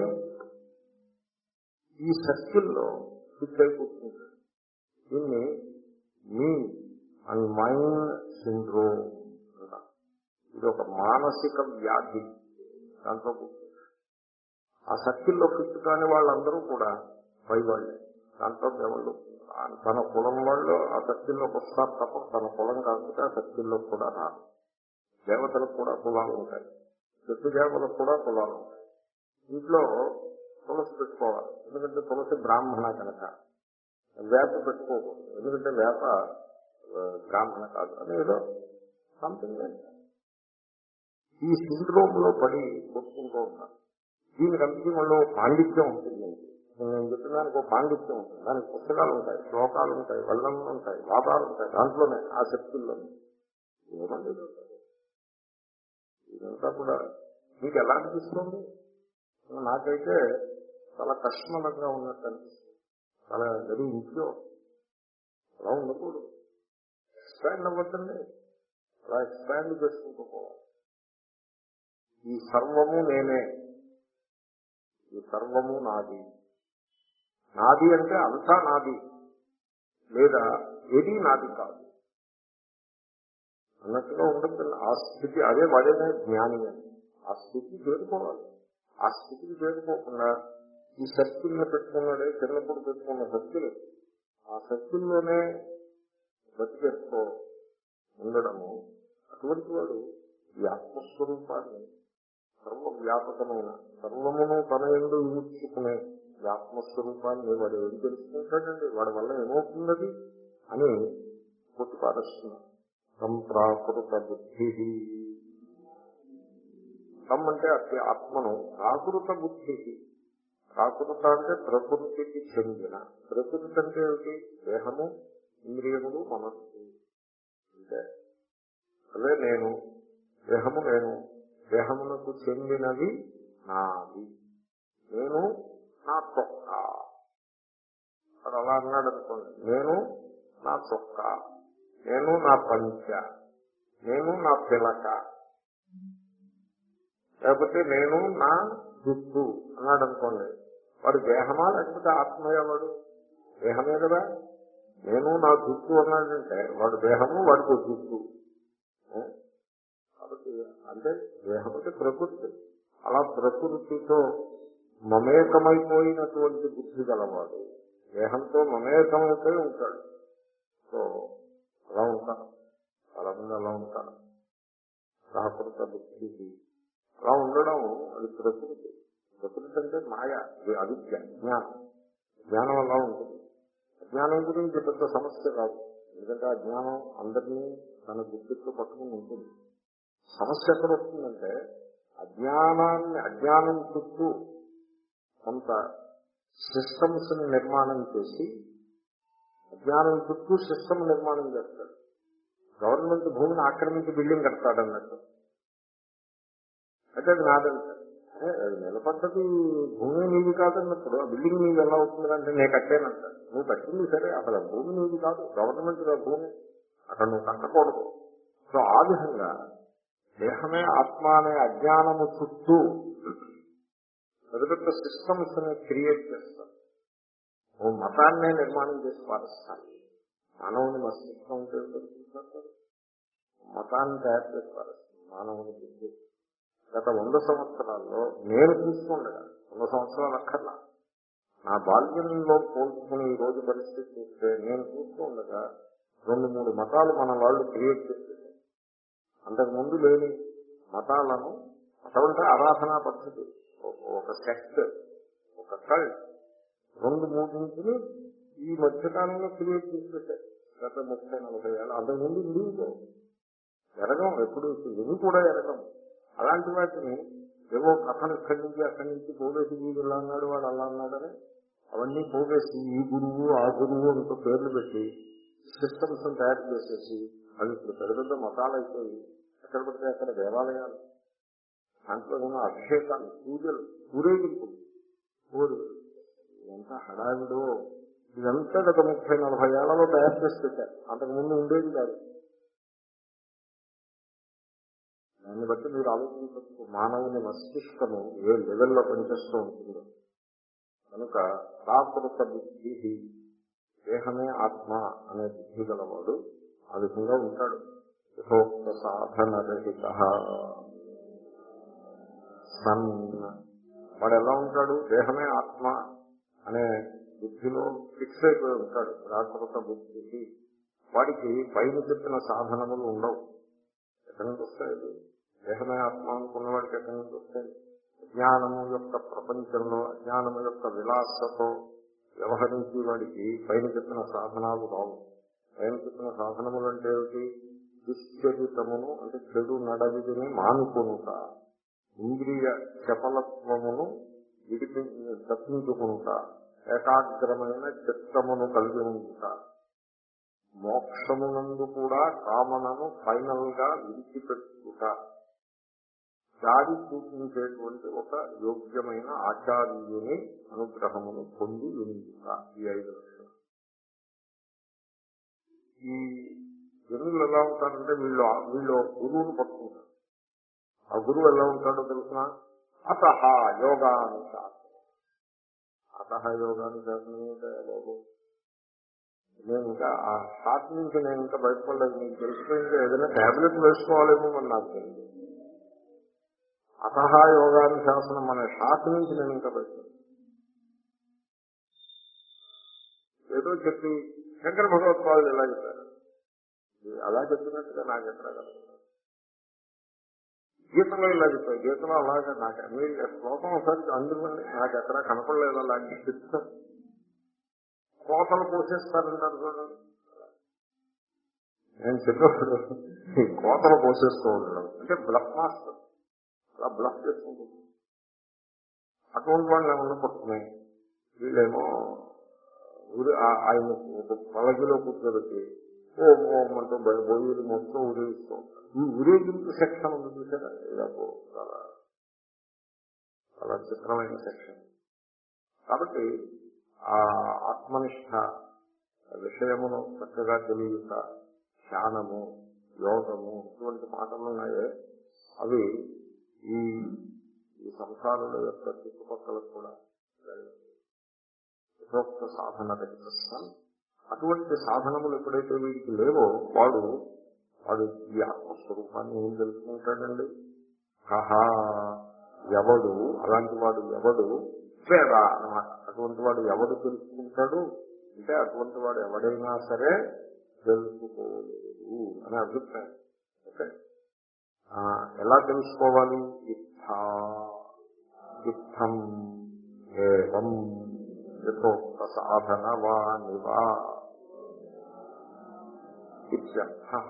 ఈ సర్కిల్లో ఫిట్ అయి కూర్చుంటాడు. దీన్ని మీ అండ్ మైండ్ సిండ్రోమ్ అంటారు. ఇది ఒక మానసిక వ్యాధి. దాంట్లో కూర్చుంటాడు. ఆ సర్కిల్లో ఫిట్ కాని వాళ్ళందరూ కూడా పై వాళ్ళే. దాంట్లో దేవుళ్ళు తన కులం వాళ్ళు ఆ సర్కిల్లోకి వస్తారు తప్ప తన కులం కాకపోతే ఆ సర్కిల్లో కూడా రాదు. దేవతలకు కూడా కులాలు ఉంటాయి, చెట్టు దేవతలకు కూడా కులాలు ఉంటాయి. ఇంట్లో తులసి పెట్టుకోవాలి, ఎందుకంటే తులసి బ్రాహ్మణ కనుక. వేప పెట్టుకోకూడదు, ఎందుకంటే వేప బ్రాహ్మణ కాదు అని ఏదో సంథింగ్. ఈ సిండ్రోమ్ లో పడి కొట్టుకుంటూ ఉంటారు. దీనికి అంతకీ మళ్ళీ పాండిత్యం ఉంటుంది. నేను చెప్పిన దానికి ఒక పాండిత్యం ఉంటుంది. దానికి పుస్తకాలు ఉంటాయి, శ్లోకాలు ఉంటాయి, వల్లములు ఉంటాయి, వాదాలు ఉంటాయి. దాంట్లోనే ఆ శక్తుల్లోనే ఏమండి ఇదంతా కూడా మీకు ఎలా అనిపిస్తుంది? నాకైతే చాలా కష్టమలంగా ఉన్నట్టు అనిపిస్తుంది. చాలా వెరీ ఇంట్లో అలా ఉండకూడదు. ఎక్స్పాండ్ అవ్వద్దండి, అలా ఎక్స్పాండ్ చేసుకుంటూ పోవాలి. ఈ సర్వము నేనే, ఈ సర్వము నాది. నాది అంటే అంతా నాది, లేదా ఏది నాది కాదు అన్నట్టుగా ఉండదు. ఆ స్థితి అదే వాడేనే జ్ఞాని అని. ఆ స్థితికి చేరుకోవాలి. ఆ స్థితికి చేరుకోకుండా ఈ శక్తుల్ని పెట్టుకున్నాడే, చిన్నప్పుడు పెట్టుకున్న శక్తులు, ఆ శక్తుల్లోనే బతికేస్తూ ఉండడము. అటువంటి వాడు ఈ ఆత్మస్వరూపాన్ని, సర్వవ్యాపకమైన సర్వమును తన యందు విముచ్చుకునే ఈ ఆత్మస్వరూపాన్ని వాడు ఏం తెలుసుకుంటాడండి? వాడి వల్ల ఏమవుతున్నది అని కొట్టుపారేస్తున్నాడు. సంప్రాకృత బుద్ధి. సం అంటే అతి ఆత్మను, ప్రాకృత బుద్ధి. ప్రాకృత అంటే ప్రకృతికి చెందిన. ప్రకృతి అంటే ఏమిటి? దేహము, ఇంద్రియములు, మనస్సు. అంటే అదే నేను, దేహము నేను, దేహమునకు చెందినది నాది. నేను నా చొక్క. అది అలా అన్నాడు అనుకోండి. నేను నా చొక్క, నేను నా పంచ, నేను నా పిలక, లేకపోతే నేను నా జుట్టు అన్నాడు అనుకోండి. వాడు దేహమా లేకపోతే ఆత్మయా? వాడు దేహమే కదా. నేను నా జుట్టు అన్నాడంటే వాడు దేహము, వాడికి జుట్టు. కాబట్టి అంటే దేహం అంటే ప్రకృతి. అలా ప్రకృతితో మమేకమైపోయినటువంటి బుద్ధి గలవాడు దేహంతో మమేకమైపోయి ఉంటాడు. సో అలా ఉంటారు, చాలా మంది అలా ఉంటారు. ప్రాకృత బుద్ధి అలా ఉండడం అది ప్రకృతి. ప్రకృతి అంటే మాయ, అవిద్య, జ్ఞానం. జ్ఞానం అలా ఉంటుంది. అజ్ఞానం గురించి పెద్ద సమస్య కాదు, ఎందుకంటే ఆ జ్ఞానం అందరినీ తన గుర్తితో పట్టుకుని ఉంటుంది. సమస్య ఎక్కడ వస్తుందంటే అజ్ఞానాన్ని, అజ్ఞానం చుట్టూ కొంత సిస్టమ్స్ ని నిర్మాణం చేసి, అజ్ఞానం చుట్టూ సిస్టమ్ నిర్మాణం చేస్తాడు. గవర్నమెంట్ భూమిని ఆక్రమించి బిల్డింగ్ కడతాడన్నట్టు. అయితే అది నాదంటాడు. అది నిలబడ్డది భూమి నీది కాదన్నప్పుడు ఆ బిల్డింగ్ నీది ఎలా అవుతుందంటే నేను కట్టానంటాడు. నువ్వు కట్టింది సరే, అసలు భూమి నీది కాదు, గవర్నమెంట్ భూమి. అక్కడ నువ్వు కట్టకూడదు. సో ఆ విధంగా దేహమే ఆత్మ అనే అజ్ఞానము చుట్టూ పెద్ద పెద్ద సిస్టమ్స్ ని క్రియేట్ చేస్తారు. ఓ మతాన్నే నిర్మాణం చేసి పాటిస్తారు. మానవుని మస్తిష్కం ఉంటే చూస్తారు, మతాన్ని తయారు చేసి పాటిస్తారు మానవుని బుద్ధి. గత వంద సంవత్సరాల్లో నేను చూస్తుండగా, వంద సంవత్సరాలు అక్కర్లా, నా బాల్యంలో పోల్చుకుని ఈ రోజు పరిస్థితి చూస్తే నేను చూస్తూ ఉండగా రెండు మూడు మతాలు మన వాళ్ళు క్రియేట్ చేసేసారు. అంతకుముందు లేని మతాలను, మతం అంటే ఆరాధనా పద్ధతి, ఒక సెక్ట్, ఒక కల్ట్, రెండు మూడింటిని ఈ మధ్యకాలంలో క్రియేట్ చేసేసారు. గత ముప్పై నలభై ఏళ్ళు అంతకుముందు ఇండివిజువల్ ఎరగం, ఎప్పుడు ఇవి కూడా ఎరగం. అలాంటి వాటిని ఏవో కథలు ఇక్కడి నుంచి అక్కడి నుంచి పోవేసి వీడు ఇలా అన్నాడు వాడు అలా అన్నాడని అవన్నీ పోవేసి ఈ గురువు ఆ గురువు అంటూ పేర్లు పెట్టి సిస్టమ్స్ తయారు చేసేసి అవి ఇప్పుడు పెద్ద పెద్ద మతాలు అయిపోయి ఎక్కడ పడితే అక్కడ దేవాలయాలు, దాంట్లో ఉన్న అభిషేకాలు, పూజలు, ఊరేగింపులు, ఊరు ఎంత హడావిడో. ఇదంతా గత ముప్పై నలభై ఏళ్లలో తయారు చేసి పెట్టారు. అంతకుముందు ఉండేది కాదు. దాన్ని బట్టి మీరు ఆలోచించవచ్చు మానవుని మస్తిష్కము ఏ లెవెల్లో పనిచేస్తూ ఉంటుందో. కనుక ప్రాకృత బుద్ధి, దేహమే ఆత్మ అనే బుద్ధి గలవాడు ఆ విధంగా ఉంటాడు. యథోక్త సాధన రహిత సన్, వాడు ఎలా ఉంటాడు? దేహమే ఆత్మ అనే బుద్ధిలో ఫిక్స్ అయిపోయి ఉంటాడు. ప్రాకృత బుద్ధికి వాడికి పైన చెప్పిన సాధనములు ఉండవు. ఎక్కడి నుంచి వస్తాయి? దేహమే ఆత్మ అనుకున్న వాడికి ఎక్కడి నుంచి వస్తాయి? అజ్ఞానము యొక్క ప్రపంచంలో అజ్ఞానము యొక్క విలాసతో వ్యవహరించి వాడికి పైన చెప్పిన సాధనాలు రావు. పైన చెప్పిన సాధనములు అంటే ఏమిటి? దుశ్చరితమును అంటే చెడు నడవిదిని మానుకొనుట, ఇంద్రియ చపలత్వమును విడిపి తప్పించుకుంటా, ఏకాగ్రమైన చిత్తమును కలిగి ఉంట, మోక్షమునందు కూడా కామనను ఫైనల్ గా విడిచిపెట్టుట, దారి చూపించేటువంటి ఒక యోగ్యమైన ఆచార్యుని అనుగ్రహమును పొంది ఉండుట. ఈ ఐదు లక్షలు. ఈ జనులు ఎలా ఉంటారంటే వీళ్ళు వీళ్ళు గురువును పట్టుకుంటారు. ఆ గురువు ఎలా ఉంటాడో తెలుసిన అతహ యోగానుశాసనం. అతహ యోగానుశాసనం అంటే బాబు నేను ఇంకా ఆ షాట్ నుంచి నేను ఇంకా బయటపడలేదు. మీకు తెలిసిపోయింది ఏదైనా ట్యాబ్లెట్ వేసుకోవాలేమో అని నాకు తెలియదు. అతహ యోగానుశాసనం అనే షాట్ నుంచి నేను ఇంకా బయటపడలేదు. ఏదో చెప్పి శంకర భగవత్పాదులు ఎలా చెప్పారు అలా చెప్పినట్టుగా నాకు ఎక్కడ కలుగుతుంది. గీతలో ఇలా చెప్పారు, గీతలో అలాగే నాకు మీరు శ్లోకం ఒకసారి అందుకని నాకు ఎక్కడా కనపడలేదు. అలాంటి చెప్తారు. కోతలు పోసేస్తారంటారు చూడండి. నేను చెప్పినప్పుడు కోతలు పోసేస్తూ ఉండడం అంటే బ్లఫ్ మాస్టర్, అలా బ్లఫ్ చేసుకుంటుంది. అటువంటి వాళ్ళు ఏమన్నా పట్టుకున్నాయి. వీళ్ళేమో ఊరి ఆయన పలగిలో కూర్చోబెట్టి ఓం ఓం అంటూ బొయ్యలు మొత్తం ఊరేగిస్తూ ఉంటారు. ఈ ఊరేగింపు సెక్షన్ ఉంది చూసారా, ఇలాగో చాలా చాలా చిత్రమైన సెక్షన్. కాబట్టి ఆ ఆత్మనిష్ట విషయమును చక్కగా తెలియక ధ్యానము, యోగము ఇటువంటి మాటలు ఉన్నాయే అవి ఈ ఈ సంసారుల యొక్క చుట్టుపక్కల కూడా యథోక్త సాధన రహితస్థానం. అటువంటి సాధనములు ఎప్పుడైతే వీడికి లేవో వాడు వాడు ఈ ఆత్మస్వరూపాన్ని ఏం తెలుసుకుంటాడండి? కహా ఎవడు, అలాంటి వాడు ఎవడు వేద అన్నమాట. అటువంటి వాడు ఎవడు తెలుసుకుంటాడు అంటే అటువంటి వాడు ఎవడైనా సరే తెలుసుకోలేదు అనే అభిప్రాయం. ఓకే, ఎలా తెలుసుకోవాలి? ఇత్థా ఇత్థం ఏవం యథోక్త సాధన వానివా ఇత్యర్థః.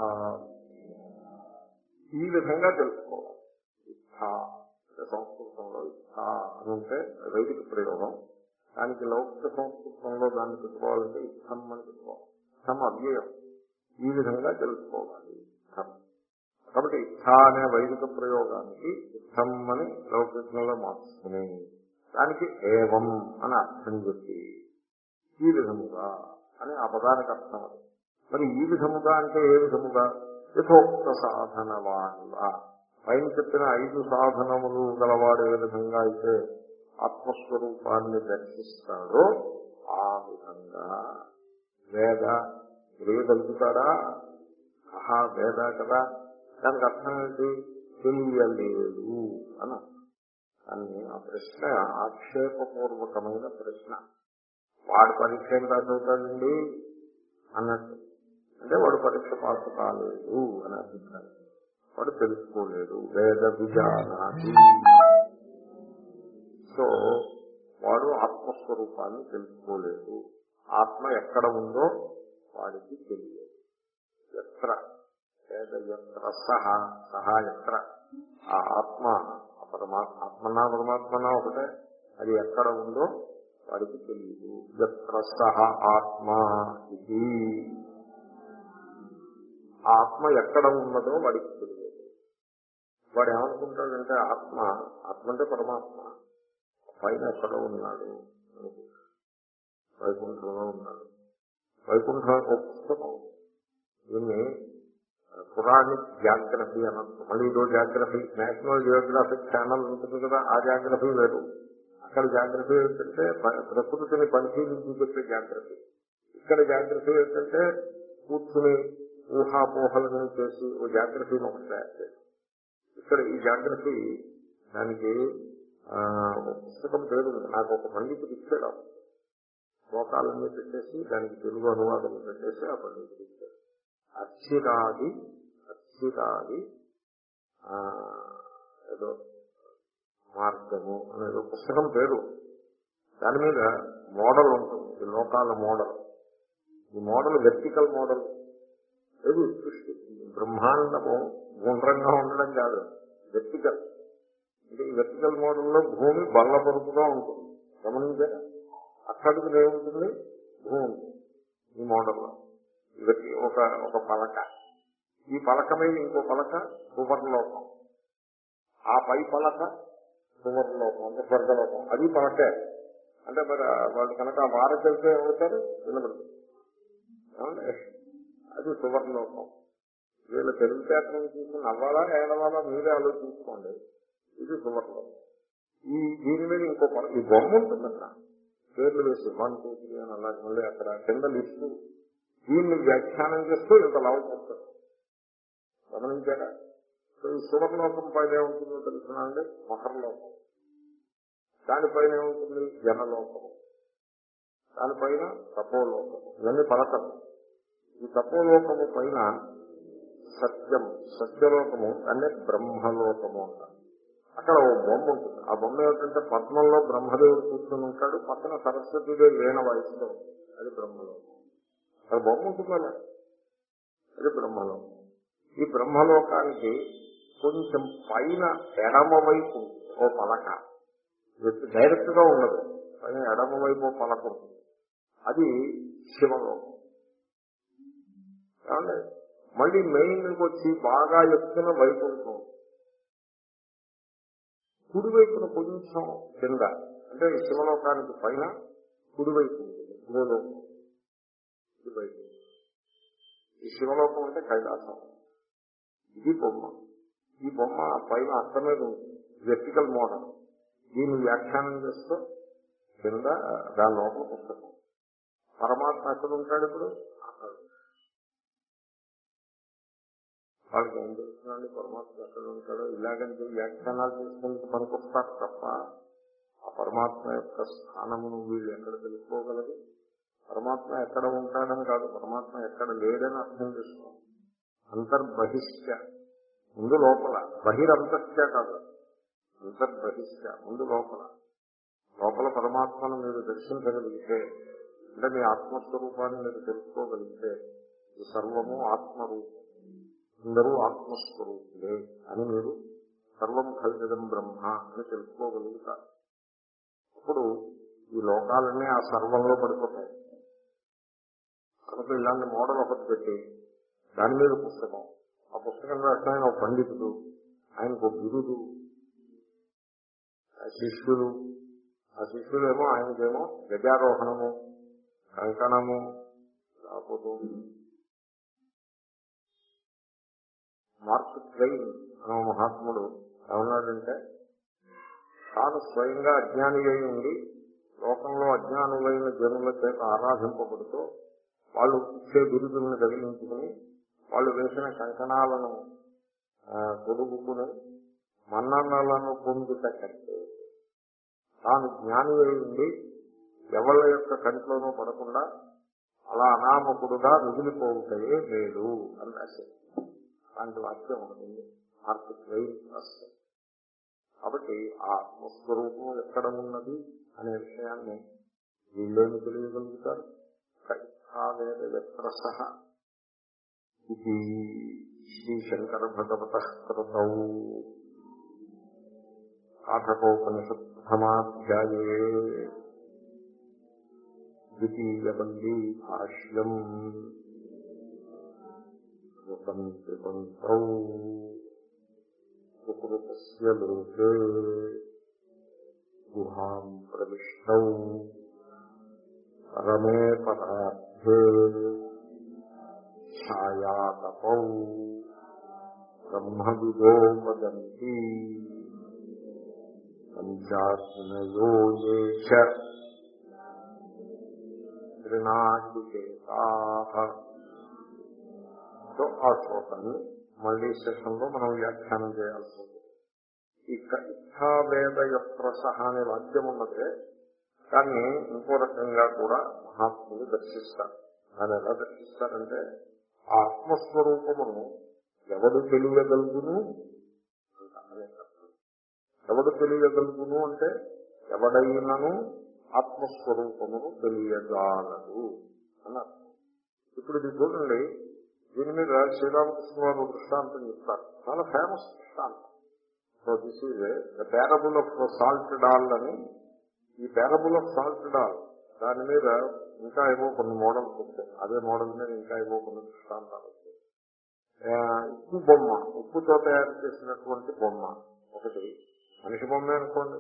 ఈ విధంగా తెలుసుకోవాలి. ఇత్థా సంస్కృతంలో ఇత్థా అని ఉంటే వైదిక ప్రయోగం, దానికి లౌకిక సంస్కృతంలో దాన్ని పెట్టుకోవాలంటే ఇత్థం అని పెట్టుకోవాలి. ఇత్థం అవ్యయం. ఈ విధంగా తెలుసుకోవాలి ఇత్థం. కాబట్టి ఇత్థా అనే వైదిక ప్రయోగానికి ఇత్థం అని లౌకికంలో మార్చుకుని దానికి ఏవం అని అర్థం చెప్పి ఈ విధముగా అని ఆ పదానికి అర్థం అది. మరి ఈ విధముగా అంటే ఏ విధముగా? యథోక్త సాధనవాన్వా, పైన చెప్పిన ఐదు సాధనములు గలవాడు ఏ విధంగా అయితే ఆత్మస్వరూపాన్ని దర్శిస్తాడో ఆ విధంగా వేద వేయగలుగుతాడా? ఆహా వేద కదా, దానికి అర్థం ఏంటి? తెలియలేదు అని. అని ఆ ప్రశ్న ఆక్షేపపూర్వకమైన ప్రశ్న. వాడు పరీక్ష ఏం రాసవుతాడండి అన్నట్టు. అంటే వాడు పరీక్ష పాసు కాలేదు అని అభిప్రాయం. వాడు తెలుసుకోలేదు. వేద విజానాది. సో వాడు ఆత్మస్వరూపాన్ని తెలుసుకోలేదు. ఆత్మ ఎక్కడ ఉందో వాడికి తెలియదు. ఎత్ర వేద ఎత్ర సహా సహా ఎత్ర, ఆ ఆత్మ పరమాత్మ, ఆత్మనా పరమాత్మనా ఒకటే, అది ఎక్కడ ఉందో వాడికి తెలియదు. ఎత్ర సహ ఆత్మ ఇది, ఆత్మ ఎక్కడ ఉన్నదో వాడికి తెలియదు. వాడు ఏమనుకుంటాడంటే ఆత్మ ఆత్మ అంటే పరమాత్మ పైన ఎక్కడ ఉన్నాడు, వైకుంఠంలో ఉన్నాడు. వైకుంఠం ఒక పుస్తకం, దీన్ని పురాణిక్ జాగ్రఫీ అన్నట్టు. మళ్ళీ ఇదో జాగ్రఫీ, నేషనల్ జియోగ్రాఫిక్ ఛానల్ ఉంటుంది కదా, ఆ జాగ్రఫీ వేరు. అక్కడ జాగ్రఫీ ఏంటంటే ప్రకృతిని పరిశీలించి చెప్పే జాగ్రఫీ. ఇక్కడ జాగ్రఫీ ఏంటంటే కూర్చుని ఊహాపోహలను చేసి ఓ జాగ్రఫీని ఒకటి తయారు చేయాలి. ఇక్కడ ఈ జాగ్రఫీ దానికి ఒక పుస్తకం పేరు ఉంది. నాకు ఒక పండితుడు ఇచ్చాడు. శ్లోకాలన్నీ పెట్టేసి దానికి తెలుగు అనువాదం పెట్టేసి ఆ పండితుడు ఇచ్చాడు. అచ్చిరాది అచ్చిరాది ఏదో మార్గము అనేదో పుస్తకం పేరు. దాని మీద మోడల్ ఉంటుంది, ఈ లోకాల మోడల్. ఈ మోడల్ వెర్టికల్ మోడల్ ఏది సృష్టి బ్రహ్మాండము గుండ్రంగా ఉండడం కాదు, వెర్టికల్. అంటే ఈ వెర్టికల్ మోడల్లో భూమి బల్లపరుపుగా ఉంటుంది. గమనించారా? అక్కడికి ఏముంటుంది? భూమి ఈ మోడల్లో ఒక ఒక పలక, ఈ పలక మీద ఇంకో పలక సువర్లోకం, ఆ పై పలక సువర్లోకం అంటే స్వర్గలోకం, అది పలకే. అంటే మరి వాళ్ళు కనుక వారకెళ్తే ఏమవుతారు? వినబడుతుంది. అది సువర్లోకం. వీళ్ళ తెలివితేటలను చూసి నవ్వాలా ఏడవాలా మీరే ఆలోచించుకోండి. ఇది సువర్లోకం. ఈ దీని మీద ఇంకో పలక, ఈ బొమ్మ ఉంటుంది అక్కడ, పేర్లు వేసి వన్ టూ త్రీ అని అలాగే మళ్ళీ అక్కడ కింద లిస్టు. దీన్ని వ్యాఖ్యానం చేస్తూ ఇంత లావు చేస్తారు. గమనించారా? సో ఈ సువర్లోకం పైన ఏముంటుందో తెలుసునా అండి? మకరలోకం. దానిపైన ఏముంటుంది? జనలోకం. దానిపైన తపోలోకం. ఇవన్నీ పలకలు. ఈ తపోలోకము పైన సత్యం, సత్యలోకము అంటే బ్రహ్మలోకము అంటారు. అక్కడ ఓ బొమ్మ ఉంటుంది. ఆ బొమ్మ ఏమిటంటే పద్మంలో బ్రహ్మదేవుడు కూర్చొని ఉంటాడు, పక్కన సరస్వతీదేవి వీణ వాయిస్తూ, అది బ్రహ్మలోకం. అది బొమ్మ ఉంటుందా? అది బ్రహ్మలోకం. ఈ బ్రహ్మలోకానికి కొంచెం పైన ఎడమ వైపు ఓ పలక, డైరెక్ట్ గా ఉండదు, పైన ఎడమ వైపు పలక ఉంటుంది. అది శివలోకం. మళ్ళీ మెయిన్కి వచ్చి బాగా ఎత్తున వైకుంఠం, కుడివైపున కొంచెం కింద, అంటే శివలోకానికి పైన కుడివైపు ఉంటుంది భూలోకం. కుడివైపు ఈ శివలోకం అంటే కైలాసం. ఇది బొమ్మ. ఈ బొమ్మ పైన అర్థం మీద ఉంటుంది, వెర్టికల్ మోడల్. దీన్ని వ్యాఖ్యానం చేస్తూ కింద దాని లోపల పుస్తకం. పరమాత్మ ఎక్కడ ఉంటాడు ఇప్పుడు? అక్కడ. వాళ్ళకి ఏం తెలుస్తుందండి పరమాత్మ ఎక్కడ ఉంటాడో? ఇలాగంటే వ్యాఖ్యానాలు చేసుకుంటూ పనికొస్తారు తప్ప ఆ పరమాత్మ యొక్క స్థానమును వీళ్ళు ఎక్కడ తెలుసుకోగలరు? పరమాత్మ ఎక్కడ ఉంటాడని కాదు, పరమాత్మ ఎక్కడ లేడని అర్థం చేసుకోవాలి. అంతర్బహిష్ట, ముందు లోపల. బహిరంతస్య కాదు, అంతర్బహిష్ట, ముందు లోపల. లోపల పరమాత్మను మీరు దర్శించగలిగితే, అంటే మీ ఆత్మస్వరూపాన్ని మీరు తెలుసుకోగలిగితే, ఈ సర్వము ఆత్మరూపం, అందరూ ఆత్మస్వరూపులే అని మీరు సర్వం ఖల్విదం బ్రహ్మ అని తెలుసుకోగలుగుతారు. అప్పుడు ఈ లోకాలన్నీ ఆ సర్వంలో పడిపోతాయి. కనుక ఇలాంటి మోడల్ ఒకటి పెట్టి దాని మీద పుస్తకం, ఆ పుస్తకం రాసిన ఒక పండితుడు, ఆయనకు ఒక గురుడు, శిష్యులు, ఆ శిష్యులేమో ఆయనకేమో గజారోహణము, కంకణము, లేకపోతే మార్క్ ట్వైన్ అనే మహాత్ముడు ఏమన్నాడంటే, తాను స్వయంగా అజ్ఞాని అయి ఉండి లోకంలో అజ్ఞానులైన జనుల చేత ఆరాధింపబడుతూ వాళ్ళు ఇచ్చే బిరుదులను తగిలించుకుని వాళ్ళు వేసిన కంకణాలను తొడుగుకుని మన్ననలను పొందుట కంటే తాను జ్ఞాని అయి ఉండి ఎవళ్ళ యొక్క కంట్లోనూ పడకుండా అలా అనామకుడుగా మిగిలిపోవుతాయే మేలు అని రాశారు. అలాంటి వాక్యం ఉంటుంది మార్క్ ట్వైన్ రాశారు. కాబట్టి ఆ ఆత్మస్వరూపం ఎక్కడ ఉన్నది అనే విషయాన్ని వీళ్ళేమి తెలియగలుగుతారు. కైథావేద సహ ఇది శ్రీ శంకర భగవత కృతౌ కాఠకోపనిషత్ ప్రథమాధ్యాయే ద్వితీయవల్లి భాష్యం కృతం త్రిపంతౌ సుకృతస్య లోకే గుహాం ప్రవిష్టౌ పరమే పరార్థే ఛాయాతపౌ బ్రహ్మవిదో వదంతి పంచాగ్నయో యే చ త్రినాచికేతాః. సో ఆ శ్లోకాన్ని మళ్ళీ సెషన్లో మనం వ్యాఖ్యానం చేయాల్సి ఉంటుంది. ఈ కైథావేద యత్రసహ అనే వాక్యం ఉన్నదే కానీ ఇంకో రకంగా కూడా మహాత్ములు దర్శిస్తారు. దాన్ని ఎలా దర్శిస్తారంటే, ఆ ఆత్మస్వరూపమును ఎవడు తెలియగలుగును అనే అర్థం. ఎవడు తెలియగలుగును అంటే ఎవడైనను ఆత్మస్వరూపమును తెలియజాలదు అని అర్థం. ఇప్పుడు ఇది చూడండి, దీని మీద శ్రీరామకృష్ణ వారు దృష్టాంతం చెప్తారు, చాలా ఫేమస్ దృష్టాంతం. So this is the parable of salt doll అని. ఈ ప్యారబుల్ ఆఫ్ సాల్ట్ డాల్ దాని మీద ఇంకా ఏవో కొన్ని మోడల్స్ వచ్చాయి. అదే మోడల్ మీద ఇంకా ఏవో కొన్ని దృష్టాంతాలు వచ్చాయి. ఉప్పు బొమ్మ, ఉప్పుతో తయారు చేసినటువంటి బొమ్మ ఒకటి, మనిషి బొమ్మే అనుకోండి,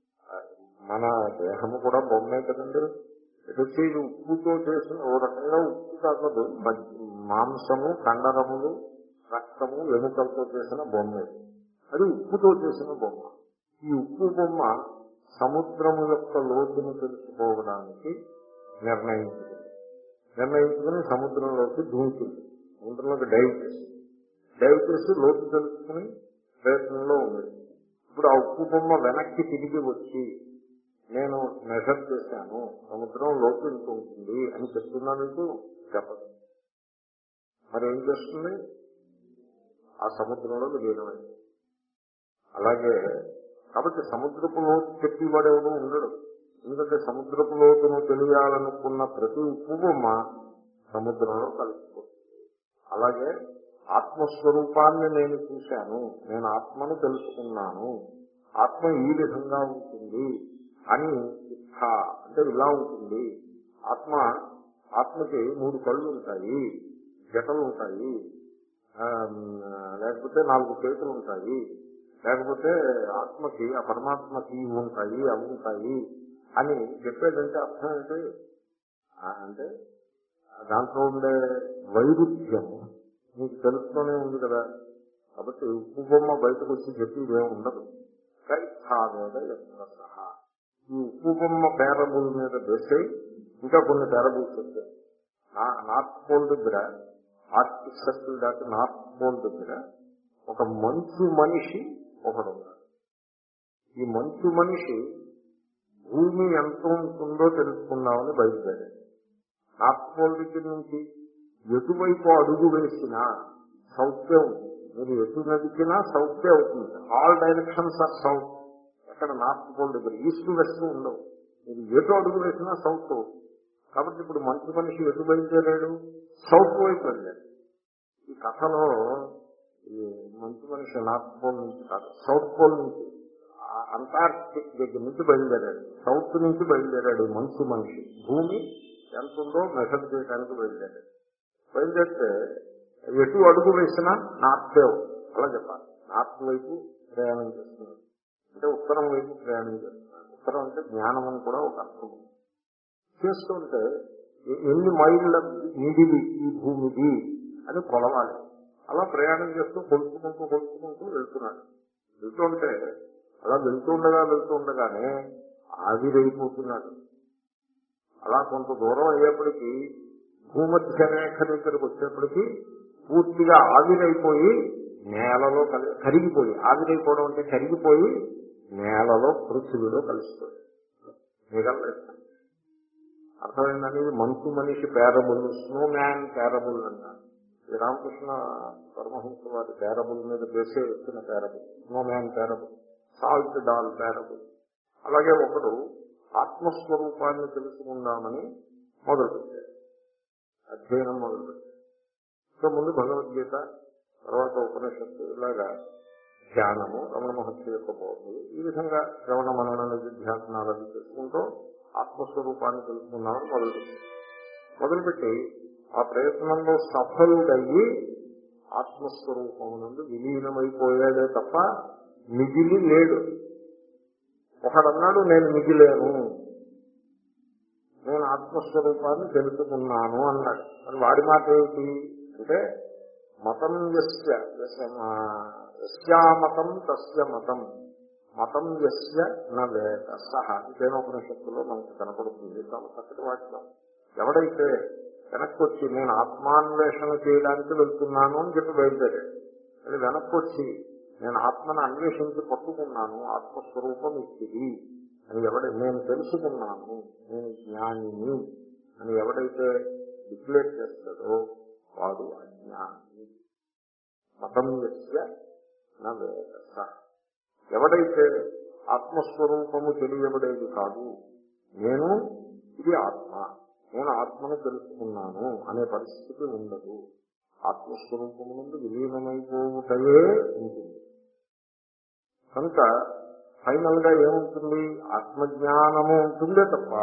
మన దేహము కూడా బొమ్మే కదండి. ఇది వచ్చి ఇది ఉప్పుతో చేసిన ఓ రకంగా ఉప్పు కాకదు, మాంసము, కండరములు, రక్తము, ఎముకలతో చేసిన బొమ్మ. అది ఉప్పుతో చేసిన బొమ్మ. ఈ ఉప్పు బొమ్మ సముద్రము యొక్క లోతును తెలుసుకోవడానికి నిర్ణయించుకుంది. నిర్ణయించుకుని సముద్రంలోకి దూకుతుంది. సముద్రంలోకి డైవ్ చేసి డైవ్ చేసి లోతు తెలుసుకుని ప్రయత్నంలో ఉంది. ఇప్పుడు ఆ ఉప్పు బొమ్మ వెనక్కి తిరిగి వచ్చి నేను మెజర్ చేశాను, సముద్రం లోతు ఇంత ఉంటుంది అని చెప్తున్నా మీకు చెప్పదు. మరి ఏం చేస్తుంది? ఆ సముద్రంలో విలీనమైంది. అలాగే కాబట్టి సముద్రపు లోతు చెప్పేవాడెవడూ ఉండడు. ఎందుకంటే సముద్రపు లోతును తెలియాలనుకున్న ప్రతి ఉప్పు బొమ్మ సముద్రంలో కలిసిపోతుంది. అలాగే ఆత్మస్వరూపాన్ని నేను చూశాను, నేను ఆత్మను తెలుసుకున్నాను, ఆత్మ ఈ విధంగా ఉంటుంది అని ఇచ్చ అంటే ఇలా ఉంటుంది. ఆత్మ ఆత్మకి మూడు కళ్ళు ఉంటాయి, జటలు ఉంటాయి, లేకపోతే నాలుగు చేతులు ఉంటాయి, లేకపోతే ఆత్మకి ఆ పరమాత్మకి ఇవి ఉంటాయి అవి ఉంటాయి అని చెప్పేదంటే అర్థం ఏంటి అంటే దాంట్లో ఉండే వైరుధ్యం మీకు తెలుస్తూనే ఉంది కదా. కాబట్టి ఉప్పు బొమ్మ బయటకు వచ్చి చెప్పేది ఏమి ఉండదు. కైథావేద యత్ర సహా ఈ ఉప్పు బొమ్మ పేరబుల్ మీద వేసే ఇంకా కొన్ని పేరబుల్స్ వచ్చాయి. నార్త్ పోల్ దగ్గర ఆర్టిక్ సర్కిల్ దాటి నార్త్ పోల్ దగ్గర ఒక మంచు మనిషి ఒకడు ఉన్నాడు. ఈ మంచు మనిషి భూమి ఎంత ఉంటుందో తెలుసుకుందామని బయలుదేరాడు. నార్త్ పోల్ దగ్గర నుంచి ఎటువైపు అడుగు వేసినా సౌతే ఉంటుంది. మీరు ఎటు నడిచినా సౌతే అవుతుంది. All directions are south. ఎక్కడ నార్త్ పోల్ దగ్గర ఈస్ట్ వెస్ట్ ఉండవు. మీరు ఎటు అడుగు వేసినా సౌత్ అవుతుంది. కాబట్టి ఇప్పుడు మంచు మనిషి ఎటు బయలుదేరాడు? సౌత్ వైపు వెళ్ళాడు. ఈ కథలో ఈ మంచు మనిషి నార్త్ పోల్ నుంచి కాదు, సౌత్ పోల్ నుంచి, అంటార్క్టిక్ దగ్గర నుంచి బయలుదేరాడు. సౌత్ నుంచి బయలుదేరాడు మంచు మనిషి. భూమి ఎంత ఉందో మెజర్ చేయడానికి బయలుదేరాడు. బయలుదేరితే ఎటు అడుగు వేసినా నార్తే అలా చెప్పాలి. నార్త్ వైపు ప్రయాణం చేస్తున్నాడు అంటే ఉత్తరం వైపు ప్రయాణం చేస్తున్నాడు. ఉత్తరం అంటే జ్ఞానం అని కూడా ఒక అర్థం చేస్తుంటే ఎన్ని మైళ్ళ నిడివి ఈ భూమిది అని కొలవాలి. అలా ప్రయాణం చేస్తూ కొలుచుకుంటూ కొలుచుకుంటూ వెళ్తున్నాడు. వెళ్తుంటే అలా వెళ్తుండగా వెళ్తుండగానే ఆవిరైపోతున్నాడు. అలా కొంత దూరం అయ్యేప్పటికీ భూమధ్య రేఖ దగ్గరకు వచ్చేప్పటికీ పూర్తిగా ఆవిరైపోయి నేలలో కలి కరిగిపోయి ఆవిరైపోవడం అంటే కరిగిపోయి నేలలో పృథివీలో కలిసిపోయి మిగలేదు. అర్థమైందని ఇది మంచు మనిషి పేరబుల్, స్నో మ్యాన్ పేరబుల్ అంటారు. ఈ రామకృష్ణ పరమహంస వారి పేరబుల్ మీద వేసే వచ్చిన parable snowman parable, salt doll parable. అలాగే ఒకడు ఆత్మస్వరూపాన్ని తెలుసుకుందామని మొదలుపెట్టాడు, అధ్యయనం మొదలుపెట్టాడు. సో ముందు భగవద్గీత, తర్వాత ఉపనిషత్తు, ఇలాగా ధ్యానము, రమణ మహర్షి యొక్క బోధులు, ఈ విధంగా శ్రవణ మనన నిధ్యాసనాలు చేసుకుంటూ ఆత్మస్వరూపాన్ని తెలుసుకుందామని మొదలుపెట్టాడు. మొదలుపెట్టి ఆ ప్రయత్నంలో సఫలుడయ్యి ఆత్మస్వరూపం నుండి విలీనమైపోయాడే తప్ప మిగిలి లేడు. ఒకడన్నాడు నేను మిగిలేను, నేను ఆత్మస్వరూపాన్ని తెలుసుకున్నాను అన్నాడు. మరి వాడి మాట ఏమిటి అంటే మతం యస్య యస్యామతం తస్య మతం మతం యస్య న వేద సహ. ఇదేనోపనిషత్తులో మనకు కనపడుతుంది. చాలా చక్కటి వాక్యం. ఎవడైతే వెనక్కి వచ్చి నేను ఆత్మాన్వేషణ చేయడానికి వెళ్తున్నాను అని చెప్పి బయలుదేరాడు, అది వెనక్కి వచ్చి నేను ఆత్మను అన్వేషించి పట్టుకున్నాను, ఆత్మస్వరూపం ఇచ్చింది అని ఎవడ నేను తెలుసుకున్నాను, నేను జ్ఞానిని అని ఎవడైతే డిక్లేర్ చేస్తాడో వాడు అజ్ఞాని. మతం యస్య న వేదస. ఎవడైతే ఆత్మస్వరూపము తెలియబడేది కాదు, నేను ఇది ఆత్మ, నేను ఆత్మను తెలుసుకున్నాను అనే పరిస్థితి ఉండదు. ఆత్మస్వరూపము నుండి విలీనమైపోవుటయే ఉంటుంది. కనుక ఫైనల్ గా ఏముంటుంది? ఆత్మజ్ఞానము ఉంటుందే తప్ప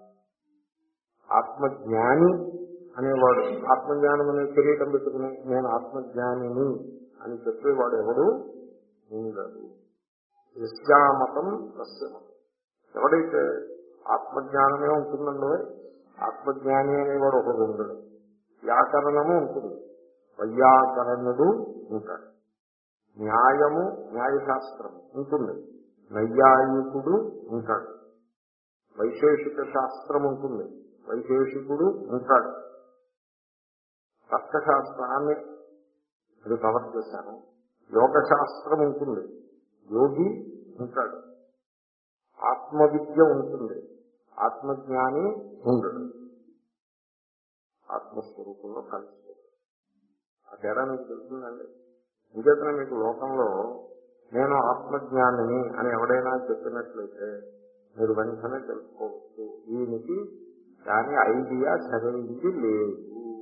ఆత్మజ్ఞాని అనేవాడు, ఆత్మజ్ఞానం అనే కిరీటం పెట్టుకుని నేను ఆత్మజ్ఞానిని అని చెప్పేవాడు ఎవడు ఉండదు. యస్యామతం తస్య మతం. ఎవడైతే ఆత్మజ్ఞానమే ఉంటుందండో, ఆత్మజ్ఞాని అనేవాడు ఒకడు ఉండడు. వ్యాకరణము ఉంటుంది, వైయాకరణుడు ఉంటాడు. న్యాయము, న్యాయశాస్త్రము ఉంటుంది, నైయాయికుడు ఉంటాడు. వైశేషిక శాస్త్రం ఉంటుంది, వైశేషికుడు ఉంటాడు. తత్వశాస్త్రాన్ని ఇది కవర్ చేశాను. యోగ శాస్త్రం ఉంటుంది, యోగి ఉంటాడు. ఆత్మవిద్య ఉంటుంది, ఆత్మజ్ఞాని ఉండడు. ఆత్మస్వరూపంలో కలిసి ఆ తేడా మీకు తెలుస్తుందండి. ఇంకేతనే మీకు లోకంలో నేను ఆత్మజ్ఞానిని అని ఎవడైనా చెప్పినట్లయితే మీరు వెంటనే తెలుసుకోవచ్చు, దీనికి దాని ఐడియా సరైనది లేదు.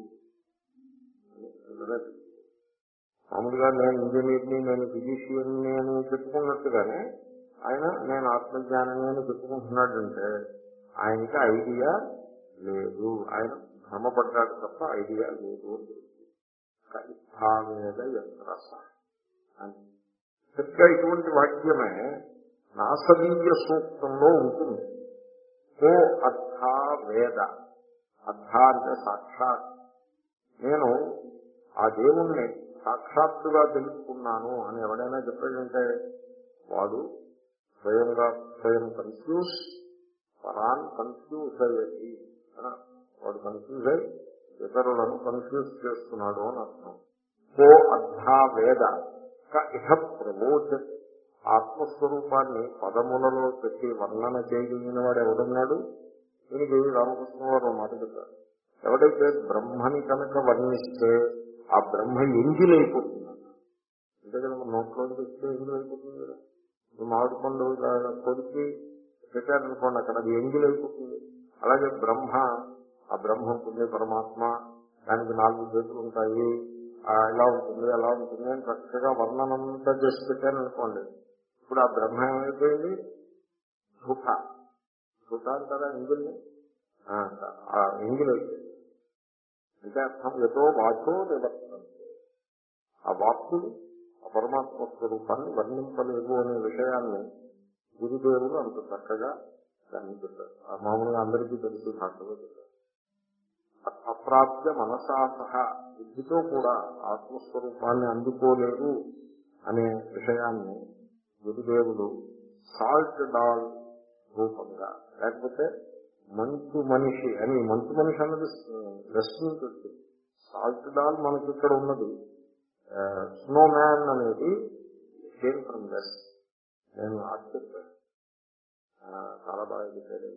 మామూలుగా నేను ఇంజనీర్ని, నేను ఫిజిషియన్ నేను చెప్పుకున్నట్టుగానే ఆయన నేను ఆత్మజ్ఞానిని అని చెప్పుకుంటున్నాడంటే ఆయనకి ఐడియా లేదు, ఆయన భ్రమపడ్డాడు తప్ప ఐడియా లేదు అని భావేద యంత్రస అని సరిగ్గా ఇటువంటి వాక్యమే నాసదీయ సూక్తంలో ఉంటుంది. కో అర్థ వేద, అర్థ అంటే సాక్షాత్, నేను ఆ దేవుణ్ణి సాక్షాత్తుగా తెలుసుకున్నాను అని ఎవడైనా చెప్పాడంటే వాడు స్వయంగా స్వయం కన్ఫ్యూజ్ పరాన్ కన్ఫ్యూజ్ అయ్యేది, వాడు కన్ఫ్యూజ్ అయి ఇతరులను కన్ఫ్యూజ్ చేస్తున్నాడు అని అర్థం. కో అర్థ వేద క ఇహ ప్రబోధ. ఆత్మస్వరూపాన్ని పదములలో పెట్టి వర్ణన చేయగలిగిన వాడు ఎవడున్నాడు? దీనికి రామకృష్ణ వారు మాట చెప్పారు. ఎవడైతే బ్రహ్మని కనుక వర్ణిస్తే ఆ బ్రహ్మ ఎంగిలైపోతుంది. అంతే కదా, నోట్లోకి తెస్తే ఎంగిలైపోతుంది కదా. మామిడి పండు కొడికి పెట్టారనుకోండి, అక్కడ అది ఎంగిలైపోతుంది. అలాగే బ్రహ్మ, ఆ బ్రహ్మ ఉంటుంది, పరమాత్మ, దానికి నాలుగు చేతులు ఉంటాయి, ఇలా ఉంటుంది అలా ఉంటుంది అని చక్కగా వర్ణనంతా చేసి పెట్టారనుకోండి. ఇప్పుడు ఆ బ్రహ్మ ఏమైపోయింది? సుఖ సుఖ అంటారా ఎంగిల్ని? ఆ ఎంగిలైపోయింది. అంటే అర్థం ఏదో వాచో నివర్తంతే. ఆ వాక్కులు ఆ పరమాత్మ స్వరూపాన్ని వర్ణింపలేవు అనే విషయాన్ని గురుదేవులు అంత చక్కగా దాన్ని చెప్పారు. మామూలుగా అందరికీ తెలుసు భాషలో చెప్పారు. తప్ప అప్రాప్య మనసా సహా బుద్ధితో కూడా ఆత్మస్వరూపాన్ని అందుకోలేరు అనే విషయాన్ని గురుదేవులు సాల్ట్ డాల్ రూపంగా, లేకపోతే మంచు మనిషి అని, మంచు మనిషి అన్నది ప్రశ్న పెట్టి, సాల్ట్ డాల్ మనకి ఇక్కడ ఉన్నది, స్నో మ్యాన్ అనేది కేమ్ ఫ్రమ్ వెస్ట్. నేను ఆశ్చర్యపోయాను, చాలా బాగా చెప్పారు.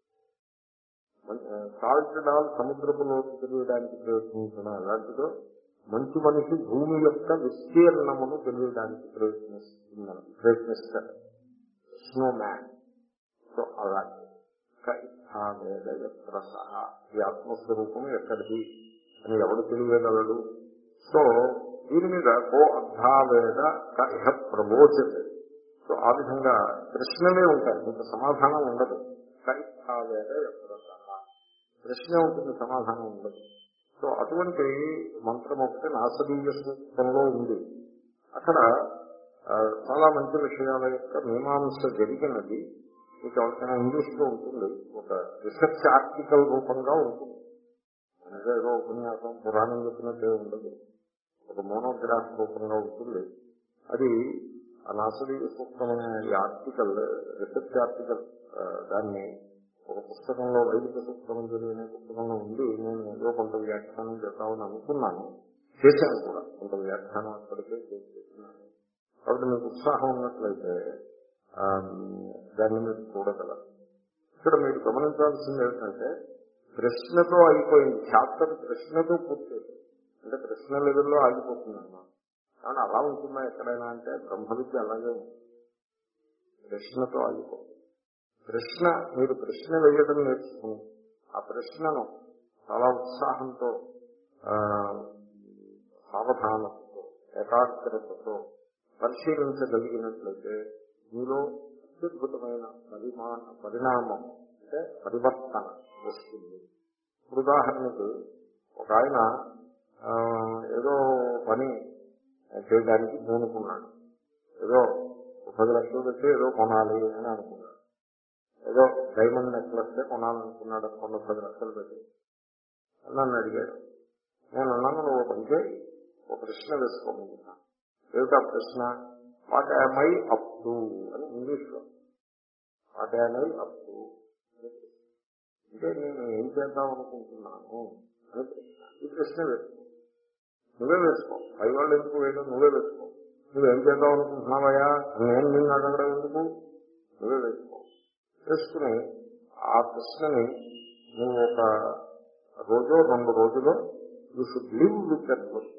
సాల్ట్ డాల్ సముద్రపులోకి తెలియడానికి ప్రయత్నించడం అలాంటిదో, మంచు మనిషి భూమి యొక్క విస్తీర్ణమును తెలియడానికి ప్రయత్నిస్తున్నారు ప్రయత్నిస్తారు స్నో మ్యాన్. సో అలాంటి సహా ఈ ఆత్మస్వరూపం ఎక్కడిది అని ఎవడు తెలియగలడు? సో దీని మీద కో అర్థావేద ఇహ ప్రబోధతే. సో ఆ విధంగా ప్రశ్నలే ఉంటాయి, ఇంత సమాధానం ఉండదు. కైవేద ప్రశ్న ఉంటుంది, సమాధానం ఉండదు. సో అటువంటి మంత్రం ఒకటి నాసదీయ సూక్తంలో ఉంది. అక్కడ చాలా మంచి విషయాల యొక్క మీమాంస జరిగినది. మీకు ఎవరికైనా ఇంగ్లీష్ లో ఉంటుంది, ఒక రీసెర్చ్ ఆర్టికల్ రూపంగా ఉంటుంది. అంటే ఏదో ఉపన్యాసం పురాణం చెప్పినట్టే ఉండదు, ఒక మోనోగ్రాఫ్ రూపంగా ఉంటుంది. అది ఆ నాసదీయ సూక్తం అనే ఈ ఆర్టికల్, రీసెర్చ్ ఆర్టికల్, దాన్ని ఒక పుస్తకంలో వైదిక సూక్తమంజరి అనే పుస్తకంలో ఉంది. నేను ఏదో కొంత వ్యాఖ్యానం చేద్దామని అనుకున్నాను, చేశాను కూడా, కొంత వ్యాఖ్యానం అక్కడికే చేస్తున్నాను. కాబట్టి మీకు ఉత్సాహం ఉన్నట్లయితే దాన్ని మీరు చూడగలరు. ఇక్కడ మీరు గమనించాల్సింది ఏంటంటే, ప్రశ్నతో అయిపోయింది చాప్టర్, ప్రశ్నతో పూర్తయింది. అంటే ప్రశ్న లెవెల్లో ఆగిపోతుంది అన్నమాట. కానీ అలా ఉంటుందా ఎక్కడైనా అంటే, బ్రహ్మ విద్య అలాగే ఉంటుంది, ప్రశ్నతో ఆగిపోతుంది. ప్రశ్న, మీరు ప్రశ్న వేయడం నేర్చుకుని ఆ ప్రశ్నను చాలా ఉత్సాహంతో, సావధానతతో, ఏకాగ్రతతో పరిశీలించగలిగినట్లయితే మీలో అత్యద్భుతమైన పరిమాణ పరిణామం అంటే పరివర్తన వస్తుంది. ఉదాహరణకు ఒక ఆయన ఏదో పని చేయడానికి పూనుకున్నాడు, ఏదో పది లక్షలు పెట్టి ఏదో కొనాలి అని అనుకున్నాడు, ఏదో డైమండ్ నెక్లెస్ కొనాలనుకున్నాడు, కొన్ని పది లక్షలు పెట్టి నన్ను అడిగాడు. నేను అన్నాను, నువ్వు పంచే ఒక ప్రశ్న వేసుకోమనుకున్నాను. ఏమిటా ప్రశ్న? What am I up to అని ఇంగ్లీష్ లో, what am I up to అంటే నేను ఏం చేద్దాం అనుకుంటున్నాను అని ప్రశ్న. ఈ ప్రశ్న వేసుకో, నువ్వే వేసుకో, పై వాళ్ళు ఎందుకు వేయడం, నువ్వే వేసుకో. నువ్వేం చేద్దాం అనుకుంటున్నావయ్యా నేను నిన్ను అడగడం ఎందుకు, నువ్వే వేసుకో. వేసుకుని ఆ ప్రశ్నని నువ్వు ఒక రోజు రెండు రోజులో you should live with that question.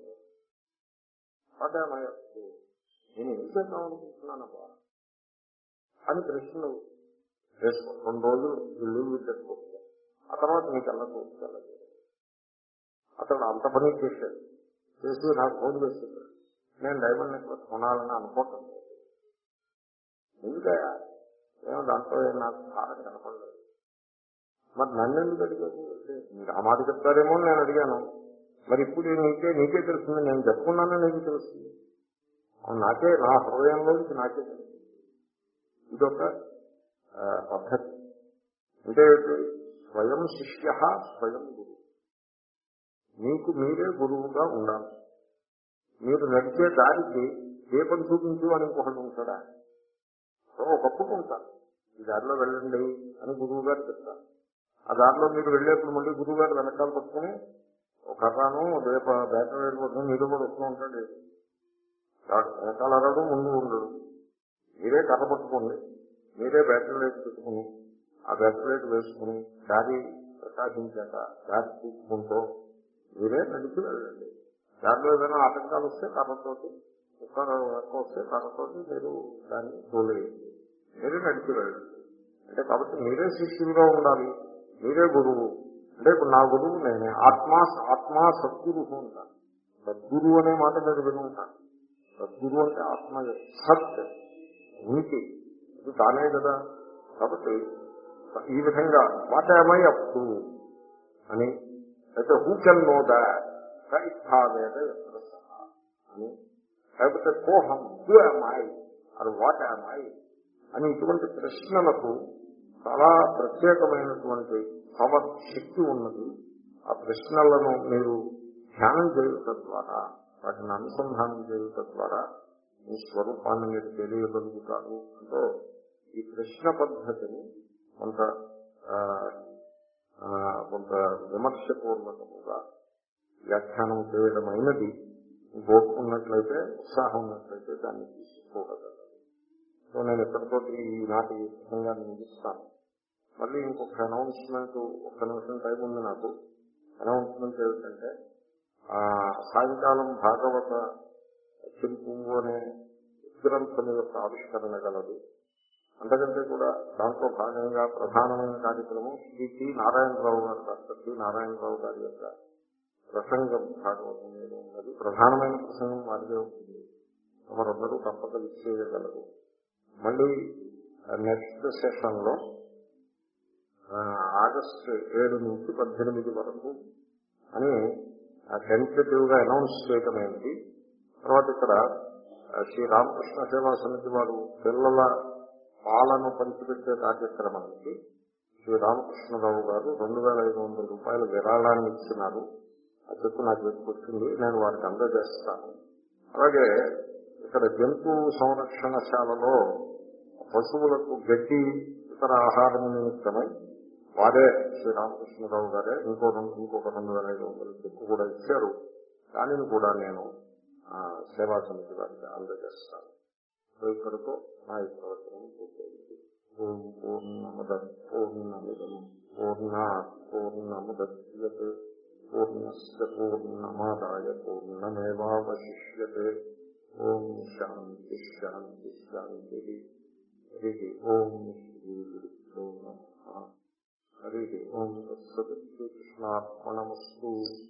What am I up to, నేను ఏం చేద్దాం అనుకుంటున్నానబ్బా అని ప్రశ్న వేసుకో. రెండు రోజులు you live with that question. ఆ తర్వాత నీకు అలా చూసుకోలేదు. అతను అంత పని చేశాడు, చేసి నాకు ఫోన్ చేసేది, నేను డైమండ్ నెక్లెస్ కొనాలని అనుకోవటం లేదు. ఎందుకయ్యా, ఏమో దాంట్లో నాకు చాలా కనపడలేదు. మరి నన్ను ఎందుకు అడిగాను? మీరు ఆ మాట చెప్తారేమో నేను అడిగాను. మరి ఇప్పుడు నీకే నీకే తెలుస్తుంది, నేను చెప్పుకున్నానని నీకు తెలుస్తుంది. నాకే, నా హృదయంలోంచి నాకే తెలుస్తుంది. ఇదొక పద్ధతి. అంటే స్వయం శిష్య స్వయం గురువు. మీకు మీరే గురువుగా ఉండాలి. మీరు నడిచే దారికి దీపం చూపించు అని ఇంకొకటి ఉంటాడా? ఒకప్పుడు ఉంటారు, ఈ దారిలో వెళ్ళండి అని గురువు గారు చెప్తారు. ఆ దారిలో మీరు వెళ్ళేప్పుడు మళ్ళీ గురువు గారు వెనకాల పట్టుకుని ఒక కర్రాను రేపు బ్యాటరీ పట్టుకుని మీరు కూడా వస్తూ ఉంటాడు. వెనకాల అరడు, ముందు ఉండడు. మీరే కర్ర పట్టుకోండి, మీరే బ్యాటరీ లైట్ పెట్టుకుని ఆ బ్యాటరీ లైట్ వేసుకుని దారి ప్రకాశించాక దారి చూసుకుంటూ మీరే నడిచి వెళ్ళండి. దాంట్లో ఏదైనా ఆటంకాలు వస్తే కర్రతోటి, కుక్కర్ ఎక్కువ వస్తే కర్రతోటి మీరు దాన్ని తోలేయండి, మీరే నడిచి వెళ్ళండి. అంటే కాబట్టి మీరే శిష్యులుగా ఉండాలి, మీరే గురువు. అంటే ఇప్పుడు నా గురువు నేనే, ఆత్మా ఆత్మా సద్గురు ఉంటాను. సద్గురు అనే మాట మీరు విని ఉంటాను. సద్గురు అంటే ఆత్మ, సత్ ఉనికి, ఇది తానే కదా. కాబట్టి ఈ విధంగా what am I up to అని, అయితే హూ కెన్ నో దాట్ కైవేద అని, లేకపోతే కోహం who am I or what am I అని ఇటువంటి ప్రశ్నలకు చాలా ప్రత్యేకమైనటువంటి పవర్, శక్తి ఉన్నది. ఆ ప్రశ్నలను మీరు ధ్యానం చేయుట ద్వారా, వాటిని అనుసంధానం చేయుట ద్వారా మీ స్వరూపాన్ని మీరు తెలియగలుగుతారు. అంటే ఈ ప్రశ్న పద్ధతిని కొంత కొంత విమర్శపూర్వకముగా వ్యాఖ్యానం చేయడమైనది కోరుకున్నట్లయితే, ఉత్సాహం ఉన్నట్లయితే దాన్ని తీసుకోగలరు. సో నేను ఇక్కడితోటి ఈనాటి విధంగా నిందిస్తాను. మళ్ళీ ఇంకొక అనౌన్స్మెంట్, ఒక్క నిమిషం టైం ఉంది నాకు. అనౌన్స్మెంట్ ఏమిటంటే, సాయంకాలం భాగవత చింపు అనే గ్రంథం యొక్క ఆవిష్కరణ గలదు. అంతకంటే కూడా దాంట్లో భాగంగా ప్రధానమైన కార్యక్రమం శ్రీ టి నారాయణరావు గారు, డాక్టర్ టి నారాయణరావు గారి యొక్క ప్రసంగం భాగవతం మీద ఉన్నది. ప్రధానమైన ప్రసంగం వారిదే ఉంటుంది. మరందరూ తప్పక విచ్చేయగలరు. మళ్ళీ నెక్స్ట్ సెషన్ లో ఆగస్టు ఏడు నుంచి పద్దెనిమిది వరకు అని టెంటేటివ్ గా అనౌన్స్ చేయటమేంటి. తర్వాత ఇక్కడ శ్రీ రామకృష్ణ సేవా సమితి వారు పిల్లల పాలను పంచిపెట్టే కార్యక్రమానికి శ్రీ రామకృష్ణరావు గారు రెండు వేల ఐదు వందల రూపాయల విరాళాన్ని ఇచ్చినారు. ఆ చెక్కు నాకు వెతుకొచ్చింది, నేను వారికి అందజేస్తాను. అలాగే ఇక్కడ జంతు సంరక్షణశాలలో పశువులకు గడ్డి ఇతర ఆహారం నిమిత్తమై వారే శ్రీ రామకృష్ణరావు గారే ఇంకో రెండు ఇంకొక రెండు వేల ఐదు వందల చెక్కు కూడా ఇచ్చారు. దానిని కూడా నేను సేవా సమితి వారికి అందజేస్తాను. ఇక్కడితో నా ఈ ప్రవచనం పూర్తయింది. ఓం పూర్ణమద పూర్ణమిదం పూర్ణాత్ పూర్ణముద్యతే పూర్ణస్య పూర్ణమాదాయ పూర్ణమేవావశిష్యతే. ఓం శాంతి శాంతి శాంతి. హరి ఓం శ్రీ గురుభ్యో నమః. హరి ఓం తత్సత్. శ్రీకృష్ణార్పణమస్తు.